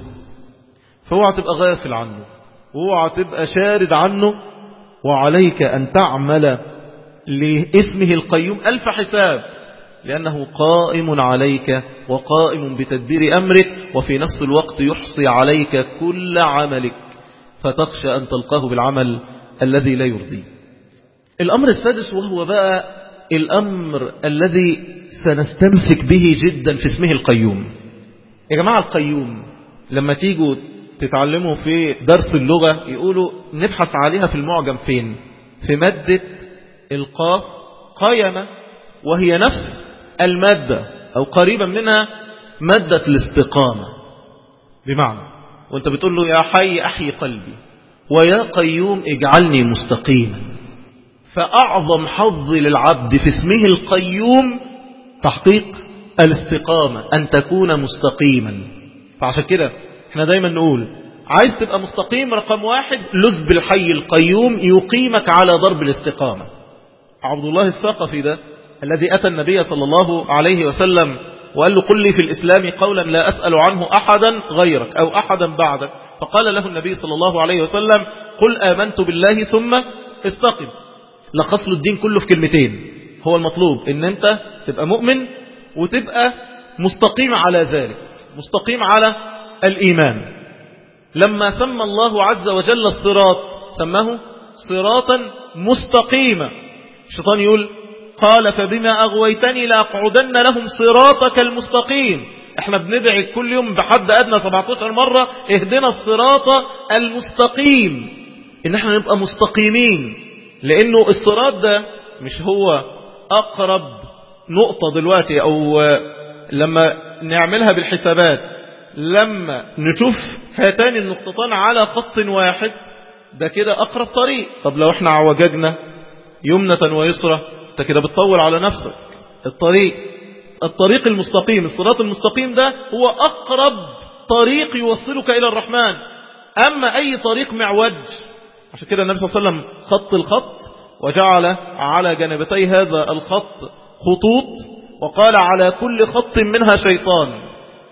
فاوعى تبقى غافل عنه، واوعى تبقى شارد عنه، وعليك أن تعمل لاسمه القيوم ألف حساب، لأنه قائم عليك وقائم بتدبير أمرك، وفي نفس الوقت يحصي عليك كل عملك، فتخشى أن تلقاه بالعمل الذي لا يرضيه. الأمر السادس وهو بقى الأمر الذي سنستمسك به جدا في اسمه القيوم. يا جماعة القيوم لما تيجوا تتعلموا في درس اللغة يقولوا نبحث عليها في المعجم فين؟ في مادة القاف قيمة، وهي نفس المادة أو قريبا منها مادة الاستقامة. بمعنى وانت بتقول له يا حي أحيي قلبي ويا قيوم اجعلني مستقيما. فأعظم حظ للعبد في اسمه القيوم تحقيق الاستقامة، أن تكون مستقيما. فعشان كده احنا دايما نقول عايز تبقى مستقيم، رقم واحد لذ بالحي القيوم يقيمك على ضرب الاستقامة. عبد الله الثقفي ده الذي أتى النبي صلى الله عليه وسلم وقال له قل لي في الإسلام قولا لا أسأل عنه أحدا غيرك أو أحدا بعدك، فقال له النبي صلى الله عليه وسلم قل آمنت بالله ثم استقم. لخص له الدين كله في كلمتين. هو المطلوب ان انت تبقى مؤمن وتبقى مستقيم على ذلك، مستقيم على الإيمان. لما سمى الله عز وجل الصراط سماه صراطا مستقيما. الشيطان يقول قال فبما أغويتني لأقعدن لهم صراطك المستقيم. احنا بندعي كل يوم بحد أدنى 17 مرة اهدنا الصراط المستقيم، ان احنا نبقى مستقيمين، لانه الصراط ده مش هو اقرب نقطة دلوقتي، او لما نعملها بالحسابات لما نشوف هاتان النقطتان على خط واحد ده كده أقرب طريق. طب لو احنا عوججنا يمنة ويسرى انت كده بتطول على نفسك الطريق المستقيم، الصراط المستقيم ده هو أقرب طريق يوصلك إلى الرحمن. أما أي طريق معوج، عشان كده النبي صلى الله عليه وسلم خط الخط وجعل على جانبتي هذا الخط خطوط، وقال على كل خط منها شيطان،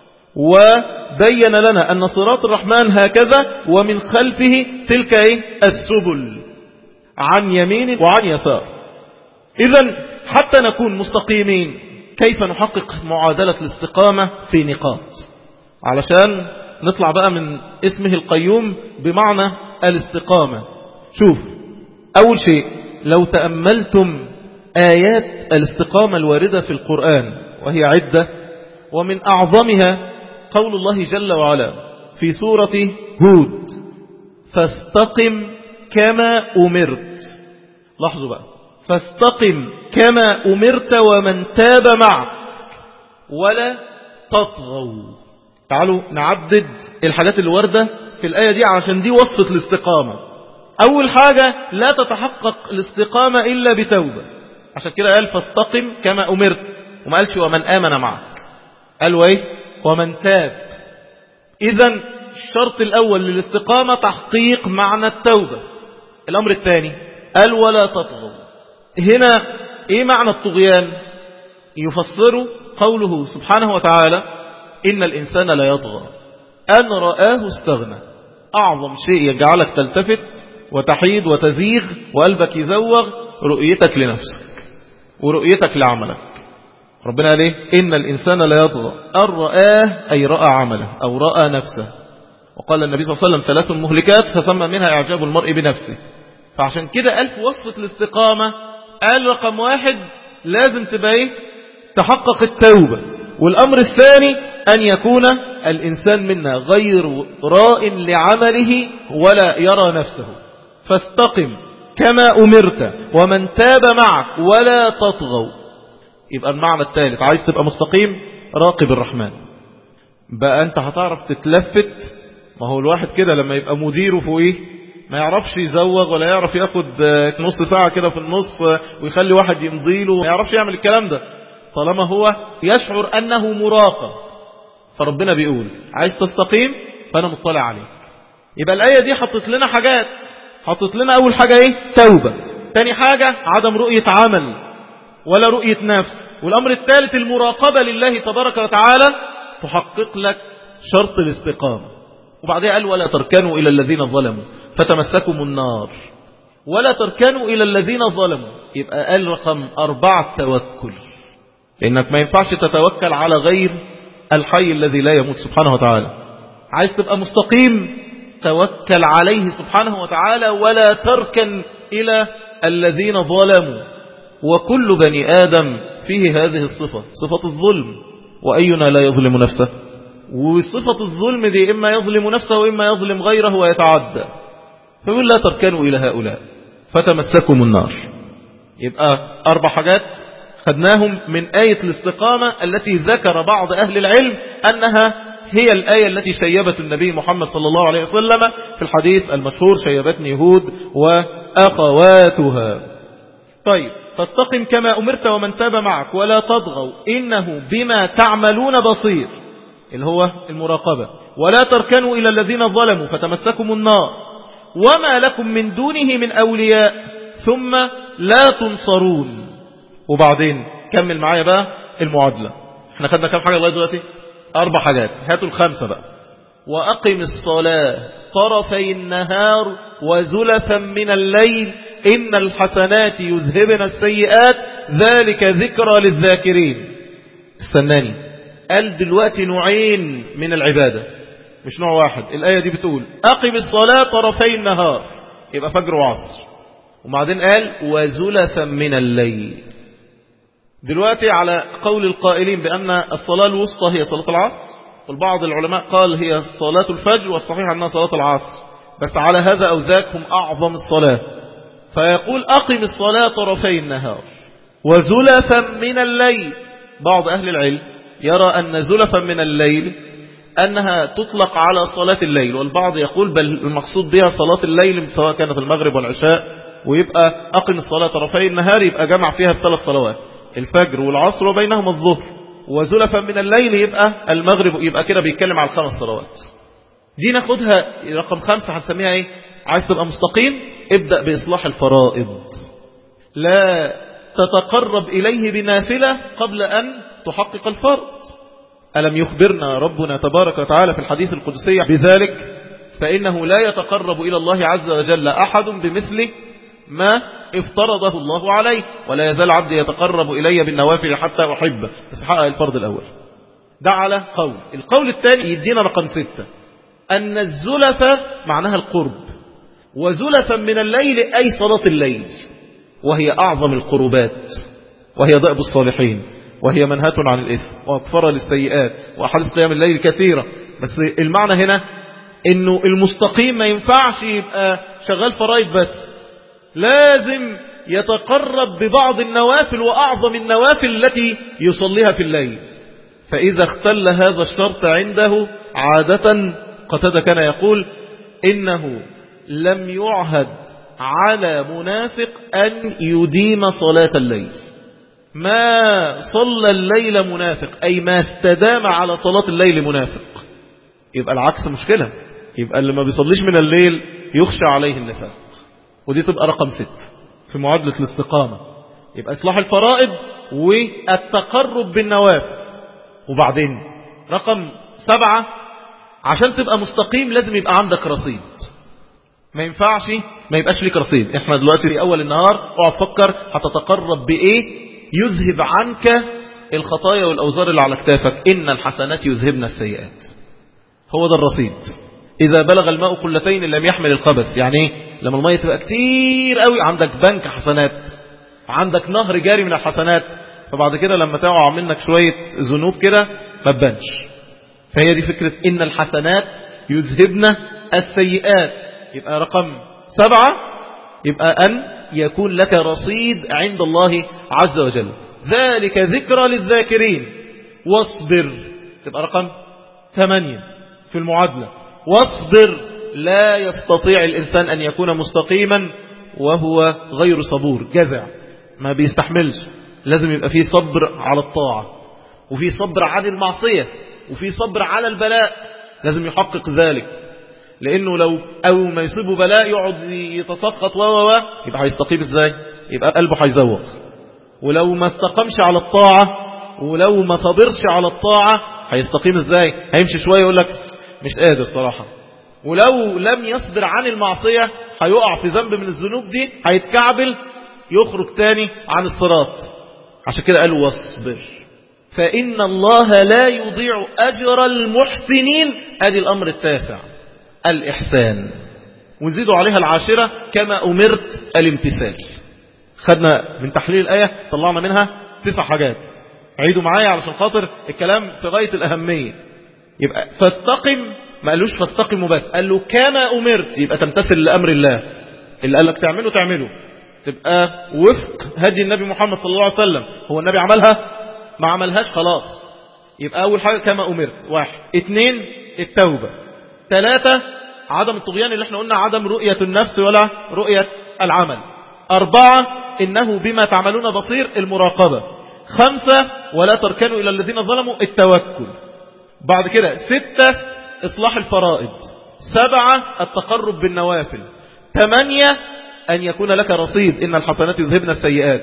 وبين لنا أن صراط الرحمن هكذا، ومن خلفه تلك السبل عن يمين وعن يسار. إذن حتى نكون مستقيمين كيف نحقق معادلة الاستقامة في نقاط، علشان نطلع بقى من اسمه القيوم بمعنى الاستقامة. شوف، أول شيء لو تأملتم آيات الاستقامة الواردة في القرآن وهي عدة، ومن أعظمها قول الله جل وعلا في سورة هود: فاستقم كما أمرت. لاحظوا بقى، فاستقم كما أمرت ومن تاب معك ولا تطغوا. تعالوا نعدد الحاجات اللي واردة في الآية دي عشان دي وصفة الاستقامة. أول حاجة، لا تتحقق الاستقامة إلا بتوبة، عشان كده قال فاستقم كما أمرت، وما قالش ومن آمن معك، قالوا ومن تاب. إذن الشرط الأول للاستقامة تحقيق معنى التوبة. الأمر الثاني قال ولا تطغوا. هنا معنى الطغيان؟ يفسر قوله سبحانه وتعالى: إن الإنسان لا يطغى أن رآه استغنى. أعظم شيء يجعلك تلتفت وتحيد وتزيغ وقلبك يزوغ رؤيتك لنفسك ورؤيتك لعملك. ربنا قال إن الإنسان لا يطغى أن رآه، أي رأى عمله أو رأى نفسه. وقال النبي صلى الله عليه وسلم 3 مهلكات فسمى منها إعجاب المرء بنفسه. فعشان كده قال في وصفة الاستقامة، قال رقم 1 لازم تبقى تحقق التوبة، والأمر الثاني أن يكون الإنسان منا غير راء لعمله ولا يرى نفسه. فاستقم كما أمرت ومن تاب معك ولا تطغوا. يبقى المعنى الثالث، عايز تبقى مستقيم، راقب الرحمن. بقى أنت هتعرف تتلفت. ما هو الواحد كده لما يبقى مديره فوقيه ما يعرفش يزوغ ولا يعرف ياخد نص ساعة كده في النص ويخلي واحد يمضيله، ما يعرفش يعمل الكلام ده طالما هو يشعر أنه مراقب. فربنا بيقول عايز تستقيم فأنا مطلع عليك. يبقى الآية دي حطت لنا حاجات. حطت لنا أول حاجة توبة، تاني حاجة عدم رؤية عمل ولا رؤية نفس، والأمر الثالث المراقبة لله تبارك وتعالى تحقق لك شرط الاستقامة. وبعدها قال ولا تركنوا إلى الذين ظلموا فتمسكم النار. ولا تركنوا إلى الذين ظلموا، يبقى قال رقم 4 التوكل، لأنك ما ينفعش تتوكل على غير الحي الذي لا يموت سبحانه وتعالى. عايز تبقى مستقيم، توكل عليه سبحانه وتعالى ولا تركن إلى الذين ظلموا. وكل بني آدم فيه هذه الصفة، صفة الظلم، وأينا لا يظلم نفسه. وصفة الظلم دي إما يظلم نفسه وإما يظلم غيره ويتعدى. فيقول لا تركنوا إلى هؤلاء فتمسكم النار. يبقى 4 حاجات خدناهم من آية الاستقامة التي ذكر بعض أهل العلم أنها هي الآية التي شيبت النبي محمد صلى الله عليه وسلم في الحديث المشهور: شيبتني هود وأخواتها. طيب، فاستقم كما أمرت ومن تاب معك ولا تطغوا إنه بما تعملون بصير، اللي هو المراقبة. ولا تركنوا إلى الذين ظلموا فتمسكم النار وما لكم من دونه من أولياء ثم لا تنصرون. وبعدين كمل معايا بقى المعادلة. احنا خدنا كم حاجة لغاية دلوقتي؟ 4 حاجات، هاتوا ال5 بقى. وأقم الصلاة طرفي النهار وزلفا من الليل إن الحسنات يذهبن السيئات ذلك ذكرى للذاكرين. استناني، قال دلوقتي نوعين من العبادة مش نوع واحد. الآية دي بتقول أقم الصلاة طرفي النهار، يبقى فجر وعصر، وبعدين قال وزلفا من الليل. دلوقتي على قول القائلين بأن الصلاة الوسطى هي صلاة العصر، والبعض العلماء قال هي صلاة الفجر، والصحيح أنها صلاة العصر، بس على هذا أو ذاك هم أعظم الصلاة. فيقول أقم الصلاة طرفي النهار وزلفا من الليل. بعض أهل العلم يرى أن زلفا من الليل أنها تطلق على صلاة الليل، والبعض يقول بل المقصود بها صلاة الليل سواء كانت المغرب والعشاء، ويبقى أقم الصلاة طرفي النهار يبقى جمع فيها ب3 صلوات، الفجر والعصر وبينهم الظهر، وزلفا من الليل يبقى المغرب، يبقى كده بيتكلم على 5 صلوات. دي ناخدها رقم 5 هنسميها ايه؟ عايز تبقى مستقيم ابدأ بإصلاح الفرائض، لا تتقرب إليه بنافلة قبل أن تحقق الفرض. ألم يخبرنا ربنا تبارك وتعالى في الحديث القدسي بذلك؟ فإنه لا يتقرب إلى الله عز وجل أحد بمثل ما افترضه الله عليه، ولا يزال عبدي يتقرب إلي بالنوافل حتى أحبه، بس حقق الفرض الأول. ده على قول. القول الثاني يدينا رقم 6، أن الزلفة معناها القرب، وزلفا من الليل أي صلاة الليل، وهي أعظم القربات، وهي دأب الصالحين، وهي منهاة عن الإثم ومغفرة للسيئات، وأحاديث قيام الليل كثيرة. بس المعنى هنا إنه المستقيم ما ينفعش يبقى شغال فرائض بس، لازم يتقرب ببعض النوافل وأعظم النوافل التي يصليها في الليل. فإذا اختل هذا الشرط عنده عادة، قتادة كان يقول إنه لم يعهد على منافق أن يديم صلاة الليل. ما صلى الليل منافق أي ما استدام على صلاة الليل منافق. يبقى العكس مشكلة، يبقى اللي ما بيصليش من الليل يخشى عليه النفاق. ودي تبقى رقم 6 في معادلة الاستقامة. يبقى إصلاح الفرائض والتقرب بالنوافل. وبعدين رقم 7، عشان تبقى مستقيم لازم يبقى عندك رصيد. ما ينفعش ما يبقاش ليك رصيد. احنا دلوقتي في أول النهار اقعد فكر هتتقرب بإيه يذهب عنك الخطايا والأوزار اللي على كتافك. إن الحسنات يذهبن السيئات. هو ده الرصيد. إذا بلغ الماء قلتين لم يحمل الخبث. يعني ايه؟ لما المية تبقى كتير قوي عندك بنك حسنات، عندك نهر جاري من الحسنات، فبعد كده لما تقع منك شوية ذنوب كده ما تبانش. فهي دي فكرة إن الحسنات يذهبن السيئات. يبقى رقم 7 يبقى أن يكون لك رصيد عند الله عز وجل، ذلك ذكرى للذاكرين. واصبر تبقى رقم 8 في المعادلة. واصبر، لا يستطيع الإنسان أن يكون مستقيما وهو غير صبور، جزع ما بيستحملش. لازم يبقى فيه صبر على الطاعة، وفيه صبر عن المعصية، وفيه صبر على البلاء. لازم يحقق ذلك، لأنه لو أو ما يصيبه بلاء يقعد يتسخط يبقى هيستقيم ازاي؟ يبقى قلبه هيزوق. ولو ما استقمش على الطاعة، ولو ما صبرش على الطاعة هيستقيم ازاي؟ هيمشي شوية يقول لك مش قادر صراحة. ولو لم يصبر عن المعصية هيقع في ذنب من الذنوب دي، هيتكعبل يخرج تاني عن الصراط. عشان كده قالوا واصبر فإن الله لا يضيع أجر المحسنين. ادي الأمر التاسع الإحسان، ونزيدوا عليها العاشرة كما أمرت الامتثال. خدنا من تحليل الآية طلعنا منها 9 حاجات. عيدوا معايا علشان خاطر الكلام في غاية الأهمية. يبقى فاستقم، ما قالوش فاستقموا بس، قال له كما أمرت، يبقى تمتثل لأمر الله. اللي قال لك تعمله تعمله، تبقى وفق هدي النبي محمد صلى الله عليه وسلم. هو النبي عملها؟ ما عملهاش خلاص. يبقى أول حاجة كما أمرت. 1. 2 التوبة. 3 عدم الطغيان اللي احنا قلنا عدم رؤية النفس ولا رؤية العمل. 4 إنه بما تعملون بصير المراقبة. 5 ولا تركنوا إلى الذين ظلموا التوكل. بعد كده 6 إصلاح الفرائض. 7 التقرب بالنوافل. 8 أن يكون لك رصيد إن الحسنات يذهبن السيئات.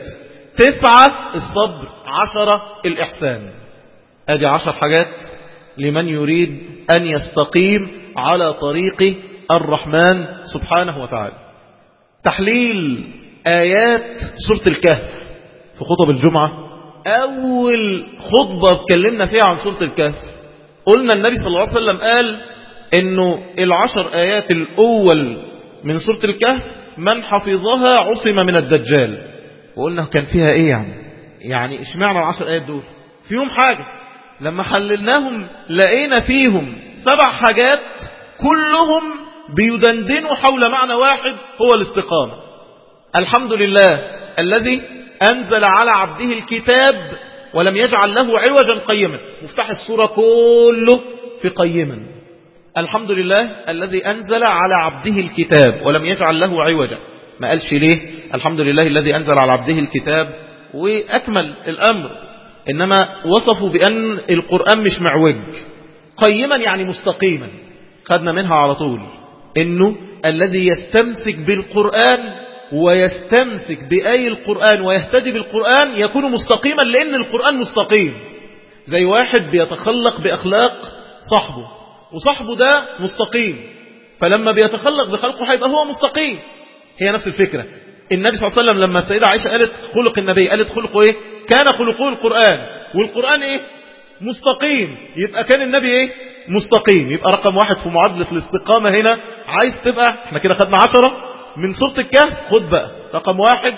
9 الصبر. 10 الإحسان. أدي 10 حاجات لمن يريد أن يستقيم على طريق الرحمن سبحانه وتعالى. تحليل آيات سورة الكهف في خطب الجمعة. أول خطبة اتكلمنا فيها عن سورة الكهف قلنا النبي صلى الله عليه وسلم قال إنه 10 آيات الأول من سورة الكهف من حفظها عصم من الدجال. وقلنا كان فيها إيه يعني اشمعنى 10 آيات دول؟ فيهم حاجة لما حللناهم لقينا فيهم 7 حاجات كلهم بيدندنوا حول معنى واحد هو الاستقامة. الحمد لله الذي أنزل على عبده الكتاب ولم يجعل له عوجا قيما. مفتاح السورة كله في قيما. الحمد لله الذي أنزل على عبده الكتاب ولم يجعل له عوجا. ما قالش ليه الحمد لله الذي أنزل على عبده الكتاب وأكمل الأمر، إنما وصفوا بأن القرآن مش معوج. قيما يعني مستقيما، خدنا منها على طول إنه الذي يستمسك بالقرآن ويستمسك بآي القرآن ويهتدي بالقرآن يكون مستقيما، لأن القرآن مستقيم. زي واحد بيتخلق بأخلاق صاحبه، وصاحبه ده مستقيم، فلما بيتخلق بخلقه هيبقى هو مستقيم. هي نفس الفكرة. النبي صلى الله عليه وسلم لما السيدة عائشة قالت خلق النبي، قالت خلقه ايه؟ كان خلقه القرآن، والقرآن ايه؟ مستقيم. يبقى كان النبي ايه؟ مستقيم. يبقى رقم واحد في معادلة الاستقامة هنا. عايز تبقى، احنا كده خدنا 10 من سورة الكهف، خد بقى رقم واحد،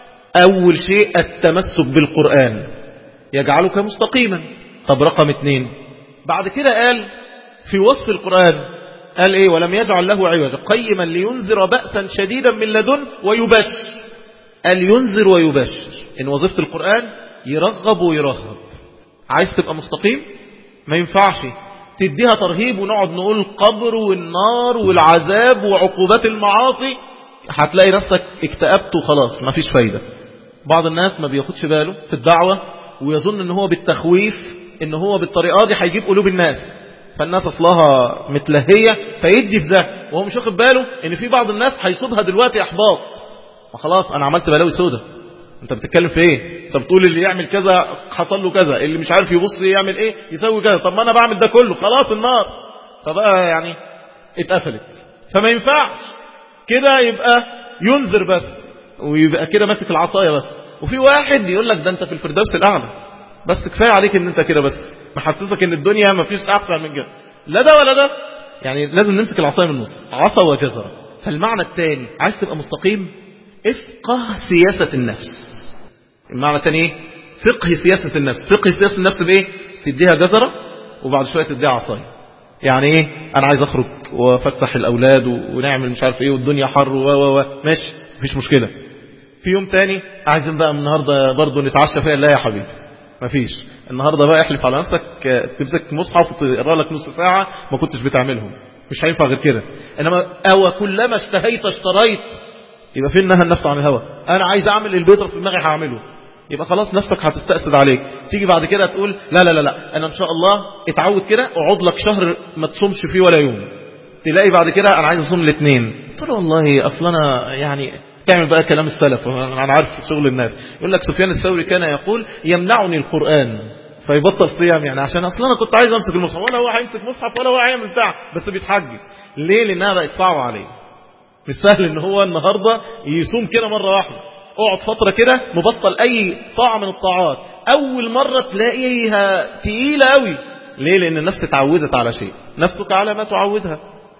اول شيء التمسك بالقرآن يجعلك مستقيما. طب رقم 2 بعد كده قال في وصف القرآن، قال ايه؟ ولم يجعل له عوجا قيما لينذر بأسا شديدا من لدن ويبشر. قال ينذر ويبشر، ان وظيفة القرآن يرغب ويرهب. عايز تبقى مستقيم؟ ما ينفعش تديها ترهيب ونقعد نقول القبر والنار والعذاب وعقوبات المعاصي، هتلاقي نفسك اكتئبت وخلاص ما فيش فايدة. بعض الناس ما بياخدش باله في الدعوة ويظن ان هو بالتخويف، ان هو بالطريقة دي هيجيب قلوب الناس، فالناس اصلها متلهية فيدي في ده، وهو مش واخد باله ان في بعض الناس هيصيبها دلوقتي احباط. خلاص انا عملت بلاوي سودة، انت بتتكلم في ايه؟ انت بتقول اللي يعمل كذا حصل له كذا، اللي مش عارف يبص يعمل ايه يسوي كذا، طب ما انا بعمل ده كله، خلاص النار. فبقى يعني اتقفلت. فما ينفعش كده يبقى ينذر بس ويبقى كده ماسك العصاية بس. وفي واحد يقول لك ده انت في الفردوس الاعلى، بس كفاية عليك ان انت كده بس محسسك ان الدنيا ما فيش احسن من كده. لا ده ولا ده، يعني لازم نمسك العصاية من النص، عصا وجزرة. فالمعنى الثاني، عايز تبقى مستقيم افقه سياسة النفس. المعنى الثاني ايه؟ فقه سياسة النفس. فقه سياسة النفس بايه؟ تديها جزرة وبعد شوية تديها عصاية. يعني ايه؟ انا عايز اخرج وافسح الاولاد ونعمل مش عارف ايه والدنيا حر ماشي مفيش مشكلة. في يوم تاني عايزين بقى النهاردة برضو نتعشى فيها. لا يا حبيبي مفيش، النهاردة بقى احلف على نفسك تمسك مصحف وتقرأ لك نص ساعة ما كنتش بتعملهم، مش هينفع غير كده. انما كلما اشتهيت اشتريت، يبقى فين نهى النفس عن الهوى. انا عايز اعمل البيضة في دماغي هعمله، يبقى خلاص نفسك هتستأسد عليك. تيجي بعد كده تقول لا لا لا لا انا ان شاء الله اتعود كده، اقعد لك شهر ما تصومش فيه ولا يوم. تلاقي بعد كده انا عايز اصوم الاثنين. قلت له والله اصلا انا يعني تعمل بقى كلام السلف، انا عارف شغل الناس. يقول لك سفيان الثوري كان يقول يمنعني القرآن، فيبطل صيام يعني عشان اصلا انا كنت عايز امسك المصحف، ولا هو هيمسك مصحف ولا هو هيعمل بتاع، بس بيتحجج. ليه؟ لانها بقت صعبة عليه. مش سهل ان هو النهاردة يصوم كده مرة واحدة. اقعد فترة كده مبطل اي طاعة من الطاعات، اول مرة تلاقيها تقيلة قوي. ليه؟ لان النفس تعودت على شيء، نفسك على ما تعودها.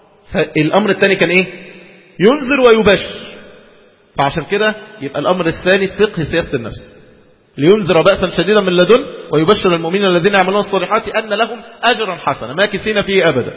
فالامر الثاني كان ايه؟ ينذر ويبشر. فعشان كده يبقى الامر الثاني فقه سياسة النفس، لينذر بأسا شديدا من لدن ويبشر المؤمنين الذين يعملون الصالحات أن لهم أجرا حسنا ماكثين فيه أبدا،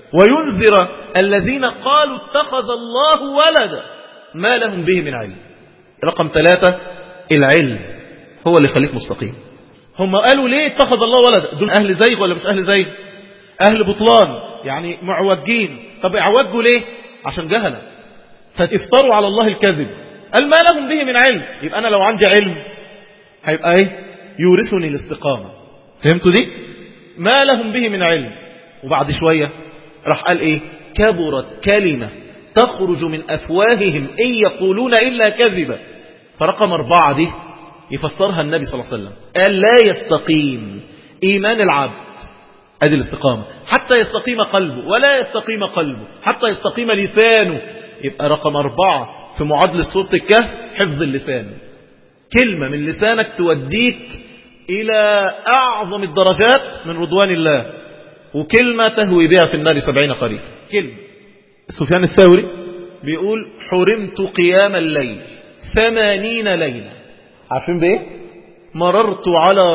وينذر الذين قالوا اتخذ الله ولدا ما لهم به من علم. رقم 3 العلم هو اللي يخليك مستقيم. هم قالوا ليه اتخذ الله ولدا؟ دول أهل زيغ ولا مش أهل زيغ؟ أهل بطلان، يعني معوجين. طب اعوجوا ليه؟ عشان جهلة، فافتروا على الله الكذب. قال ما لهم به من علم. يبقى أنا لو عندي علم هيبقى ايه؟ يورثني الاستقامة. فهمتوا دي؟ ما لهم به من علم. وبعد شوية راح قال ايه؟ كبرت كلمة تخرج من أفواههم إن يقولون إلا كذبا. فرقم 4 دي يفسرها النبي صلى الله عليه وسلم، قال لا يستقيم إيمان العبد، هذه الاستقامة، حتى يستقيم قلبه، ولا يستقيم قلبه حتى يستقيم لسانه. يبقى رقم 4 في معادلة سورة الكهف حفظ اللسان. كلمة من لسانك توديك إلى أعظم الدرجات من رضوان الله، وكلمة تهوي بها في النار 70 خريف. كلمة. سفيان الثوري بيقول حرمت قيام الليل 80 ليلة. عارفين بإيه؟ مررت على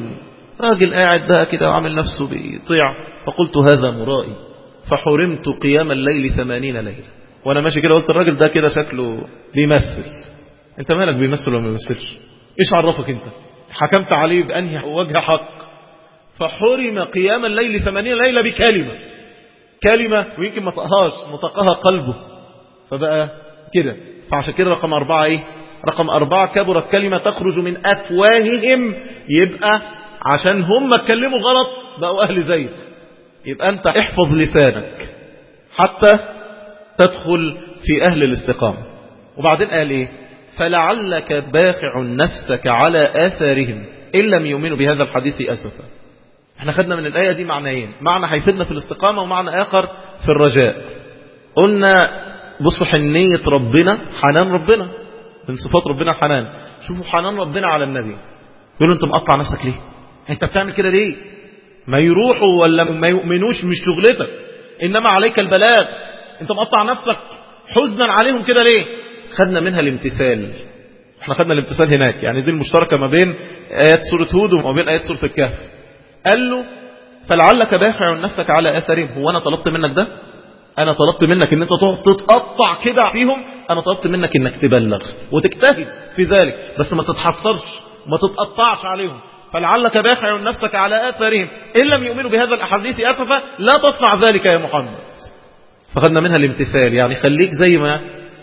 راجل قاعد بقى كده وعامل نفسه بيطيع، فقلت هذا مرائي، فحرمت قيام الليل 80 ليلة. وأنا ماشي كده قلت الراجل ده كده شكله بيمثل. انت مالك بيمثل ولا ما بيمثلش؟ ايش عرفك انت؟ حكمت عليه بأنهي وجه حق؟ فحرم قيام الليل 80 ليلة بكلمة، كلمة ويمكن ما طقهاش نطقها قلبه، فبقى كده. فعشان كده رقم 4 ايه؟ رقم 4 كبرت كلمة تخرج من أفواههم، يبقى عشان هم اتكلموا غلط بقوا أهل زيت. يبقى أنت احفظ لسانك حتى تدخل في أهل الاستقامة. وبعدين قال ايه؟ فلعلك باخع نفسك على آثارهم إن لم يؤمنوا بهذا الحديث أسفا. احنا خدنا من الآية دي معنيين، معنى هيفيدنا في الاستقامة ومعنى آخر في الرجاء. قلنا بصوا حنية ربنا، حنان ربنا، من صفات ربنا الحنان. شوفوا حنان ربنا على النبي، يقولوا انت مقطع نفسك ليه؟ انت بتعمل كده ليه؟ ما يروحوا ولا ما يؤمنوش مش شغلتك، انما عليك البلاغ. انت مقطع نفسك حزنا عليهم كده ليه؟ خدنا منها الامتثال. احنا خدنا الامتثال هناك، يعني دي المشتركة ما بين آيات سورة هود وما بين آيات سورة الكهف. قال له فلعلك باخع نفسك على أثرهم. هو أنا طلبت منك ده؟ أنا طلبت منك أن أنت تتقطع كده فيهم؟ أنا طلبت منك أنك تبلغ وتجتهد في ذلك، بس ما تتحصرش، ما تتقطعش عليهم. فلعلك باخع نفسك على أثرهم إن لم يؤمنوا بهذا الأحاديث أسفا لا تصنع ذلك يا محمد. فخدنا منها الامتثال، يعني خليك زي ما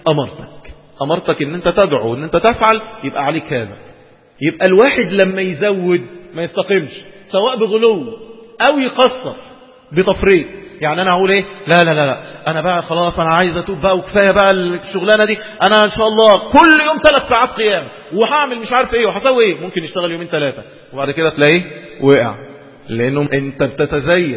أمرتك أن أنت تدعو، أن أنت تفعل، يبقى عليك هذا. يبقى الواحد لما يزود ما يستقيمش، سواء بغلو أو يقصر بتفريط. يعني أنا أقول إيه؟ لا لا لا لا، أنا بقى خلاص أنا عايز أتوب بقى وكفاية بقى الشغلانة دي، أنا إن شاء الله كل يوم 3 ساعات قيام وهعمل مش عارف إيه وهسوي إيه. ممكن يشتغل 2-3 وبعد كده تلاقيه وقع، لأنه أنت بتتزيد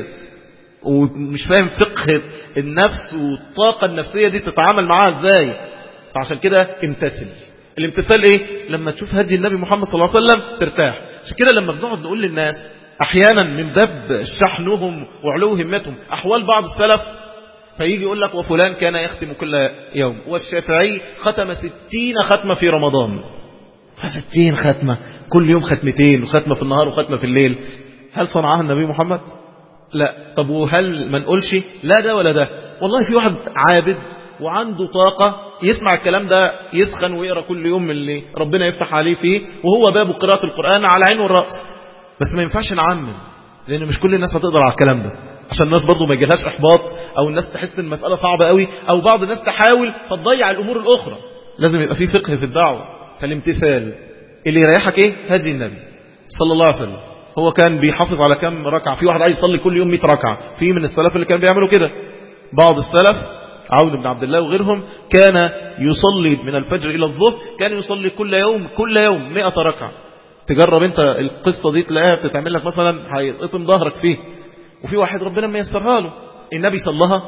ومش فاهم فقه النفس والطاقة النفسية دي تتعامل معاها إزاي. فعشان كده امتثل. الامتثال ايه؟ لما تشوف هدي النبي محمد صلى الله عليه وسلم ترتاح. عشان كده لما بنقعد نقول للناس احيانا من باب شحنهم وعلو همتهم احوال بعض السلف، فيجي يقول لك وفلان كان يختم كل يوم، والشافعي ختم 60 ختمة في رمضان. 60 ختمة كل يوم، ختمتين، وختمة في النهار وختمة في الليل. هل صنعها النبي محمد؟ لا. طب وهل ما نقولش لا ده ولا ده؟ والله في واحد عابد وعنده طاقة يسمع الكلام ده يسخن ويقرأ كل يوم من اللي ربنا يفتح عليه فيه، وهو باب قراءة القرآن على عينه والرأس. بس ما ينفعش نعمم، لأن مش كل الناس هتقدر على الكلام ده، عشان الناس برضو ما يجيلهاش إحباط، أو الناس تحس المسألة صعبة قوي، أو بعض الناس تحاول فتضيع الأمور الأخرى. لازم يبقى في فقه في الدعوة. فالامتثال اللي يريحك إيه؟ هدي النبي صلى الله عليه وسلم. هو كان بيحافظ على كم ركعة؟ في واحد عايز يصلي كل يوم 100 ركعة. في من السلف اللي كان بيعملوا كده. بعض السلف عون بن عبد الله وغيرهم كان يصلي من الفجر إلى الظهر، كان يصلي كل يوم 100 ركعة. تجرب انت القصة دي تلاقيها بتتعمل لك مثلا هيتقطم ظهرك فيه. وفي واحد ربنا ما يسرها له، النبي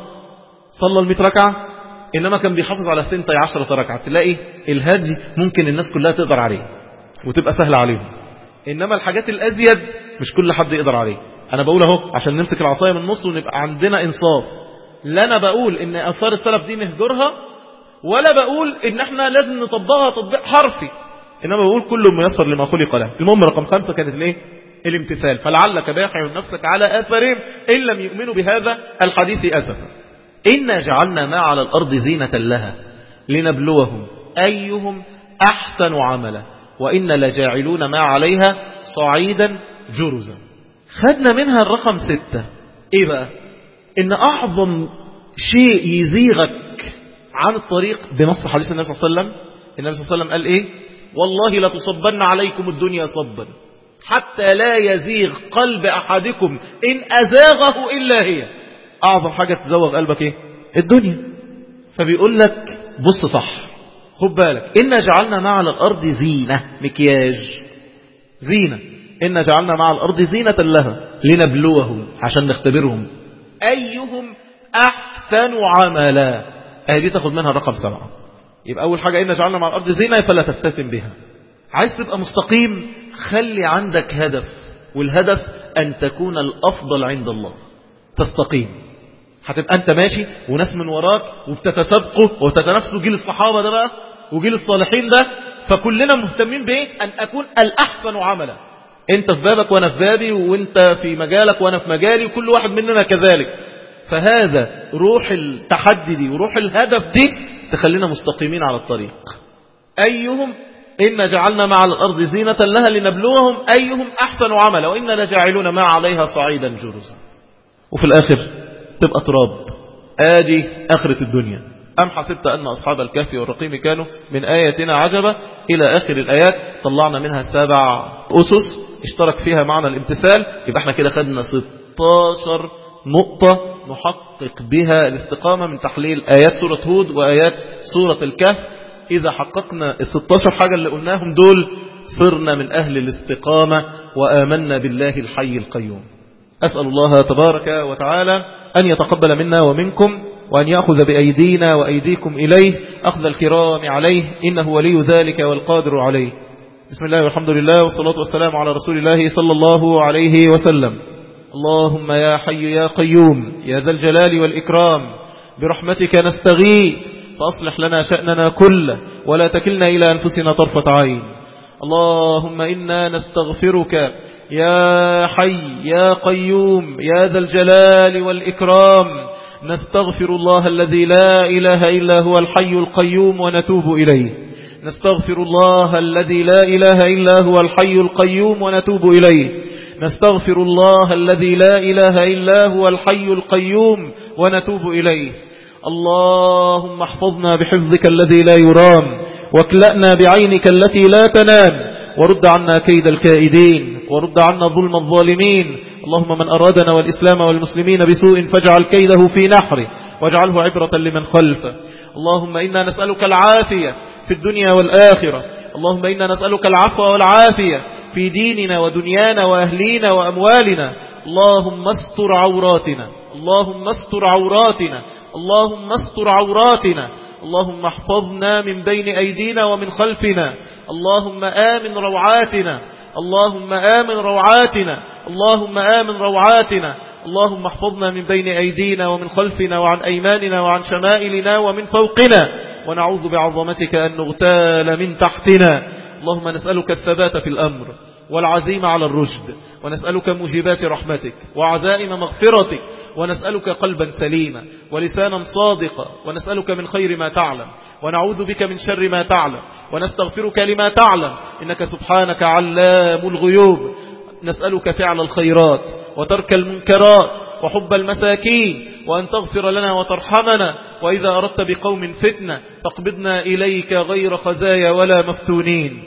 صلى 100 ركعة، إنما كان بيحافظ على 12 ركعة. تلاقي الهدي ممكن الناس كلها تقدر عليه وتبقى سهلة عليهم، إنما الحاجات الأزيد مش كل حد يقدر عليه. أنا بقول اهو عشان نمسك العصاية من النص ونبقى عندنا إنصاف. لا أنا بقول إن آثار السلف دي نهجرها، ولا بقول إن احنا لازم نطبقها تطبيق حرفي، إنما بقول كل ميسر لما خلق له. المهم رقم 5 كانت الايه؟ الامتثال. فلعلك باخع نفسك على آثارهم إن لم يؤمنوا بهذا الحديث أسفا. إنا جعلنا ما على الأرض زينة لها لنبلوهم أيهم أحسن عملا وإن لجاعلون ما عليها صعيدا جرزا. خدنا منها الرقم 6. إيه بقى؟ إن أعظم شيء يزيغك عن الطريق بنص حديث النبي صلى الله عليه وسلم. النبي صلى الله عليه وسلم قال إيه؟ والله لتصبن عليكم الدنيا صبا حتى لا يزيغ قلب أحدكم إن أزاغه إلا هي. أعظم حاجة تزوغ قلبك إيه؟ الدنيا. فبيقول لك بص صح، خد بالك. إنا جعلنا ما على الأرض زينة، مكياج، زينة. إنا جعلنا مع الأرض زينة لها لنبلوهم، عشان نختبرهم أيهم أحسن عملا. دي تاخد منها الرقم 7. يبقى أول حاجة إنا جعلنا مع الأرض زينة فلا تفتتن بها. عايز تبقى مستقيم، خلي عندك هدف، والهدف أن تكون الأفضل عند الله. تستقيم، هتبقى أنت ماشي وناس من وراك وبتتسابقوا وتتنافسوا. جيل الصحابة ده بقى وجيل الصالحين ده، فكلنا مهتمين بإيه؟ أن أكون الأحسن عملا. أنت في بابك وأنا في بابي، وأنت في مجالك وأنا في مجالي، وكل واحد مننا كذلك. فهذا روح التحدي دي وروح الهدف دي تخلينا مستقيمين على الطريق. أيهم إن جعلنا مع الأرض زينة لها لنبلوهم أيهم أحسن عملا وإن لجاعلون ما عليها صعيدا جرزا. وفي الآخر تبقى تراب. آدي آخرة الدنيا. أم حسبت أن أصحاب الكهف والرقيم كانوا من آياتنا عجبا إلى آخر الآيات. طلعنا منها 7 أسس اشترك فيها معنى الامتثال. يبقى احنا كده خدنا 16 نقطة نحقق بها الاستقامة من تحليل آيات سورة هود وآيات سورة الكهف. إذا حققنا 16 حاجة اللي قلناهم دول صرنا من أهل الاستقامة وآمنا بالله الحي القيوم. أسأل الله تبارك وتعالى أن يتقبل منا ومنكم وأن يأخذ بأيدينا وأيديكم إليه أخذ الكرام عليه إنه ولي ذلك والقادر عليه. بسم الله والحمد لله والصلاة والسلام على رسول الله صلى الله عليه وسلم. اللهم يا حي يا قيوم يا ذا الجلال والإكرام برحمتك نستغيث فأصلح لنا شأننا كله ولا تكلنا إلى أنفسنا طرفة عين. اللهم إنا نستغفرك يا حي يا قيوم يا ذا الجلال والإكرام. نستغفر الله الذي لا إله إلا هو الحي القيوم ونتوب إليه. نستغفر الله الذي لا إله إلا هو الحي القيوم ونتوب إليه. نستغفر الله الذي لا إله إلا هو الحي القيوم ونتوب إليه. اللهم احفظنا بحفظك الذي لا يرام واكلأنا بعينك التي لا تنام ورد عنا كيد الكائدين ورد عنا ظلم الظالمين. اللهم من أرادنا والإسلام والمسلمين بسوء فاجعل كيده في نحره واجعله عبرة لمن خلفه. اللهم إنا نسألك العافية في الدنيا والآخرة. اللهم إنا نسألك العفو والعافية في ديننا ودنيانا وأهلينا وأموالنا. اللهم استر عوراتنا. اللهم استر عوراتنا. اللهم استر عوراتنا. اللهم احفظنا من بين أيدينا ومن خلفنا. اللهم آمن روعاتنا. اللهم آمن روعاتنا. اللهم آمن روعاتنا. اللهم احفظنا من بين أيدينا ومن خلفنا وعن أيماننا وعن شمائلنا ومن فوقنا ونعوذ بعظمتك أن نغتال من تحتنا. اللهم نسألك الثبات في الأمر والعزيمة على الرشد ونسألك موجبات رحمتك وعزائم مغفرتك ونسألك قلبا سليما ولسانا صادقا ونسألك من خير ما تعلم ونعوذ بك من شر ما تعلم ونستغفرك لما تعلم إنك سبحانك علام الغيوب. نسألك فعل الخيرات وترك المنكرات وحب المساكين وأن تغفر لنا وترحمنا وإذا أردت بقوم فتنة فاقبضنا إليك غير خزايا ولا مفتونين.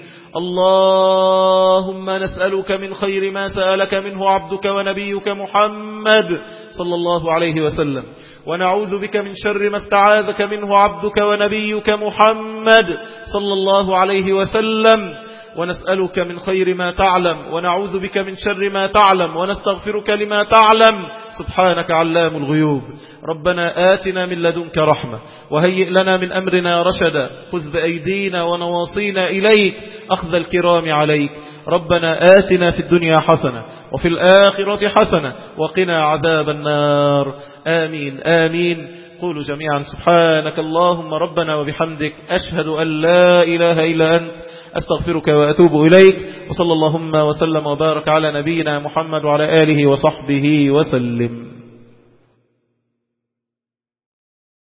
اللهم نسألك من خير ما سألك منه عبدك ونبيك محمد صلى الله عليه وسلم ونعوذ بك من شر ما استعاذك منه عبدك ونبيك محمد صلى الله عليه وسلم ونسألك من خير ما تعلم ونعوذ بك من شر ما تعلم ونستغفرك لما تعلم سبحانك علام الغيوب. ربنا آتنا من لدنك رحمة وهيئ لنا من أمرنا رشدا خذ بأيدينا ونواصينا إليك أخذ الكرام عليك. ربنا آتنا في الدنيا حسنة وفي الآخرة حسنة وقنا عذاب النار. آمين آمين. قولوا جميعا سبحانك اللهم ربنا وبحمدك أشهد أن لا إله إلا أنت أستغفرك وأتوب إليك. وصلى اللهم وسلم وبارك على نبينا محمد وعلى آله وصحبه وسلم.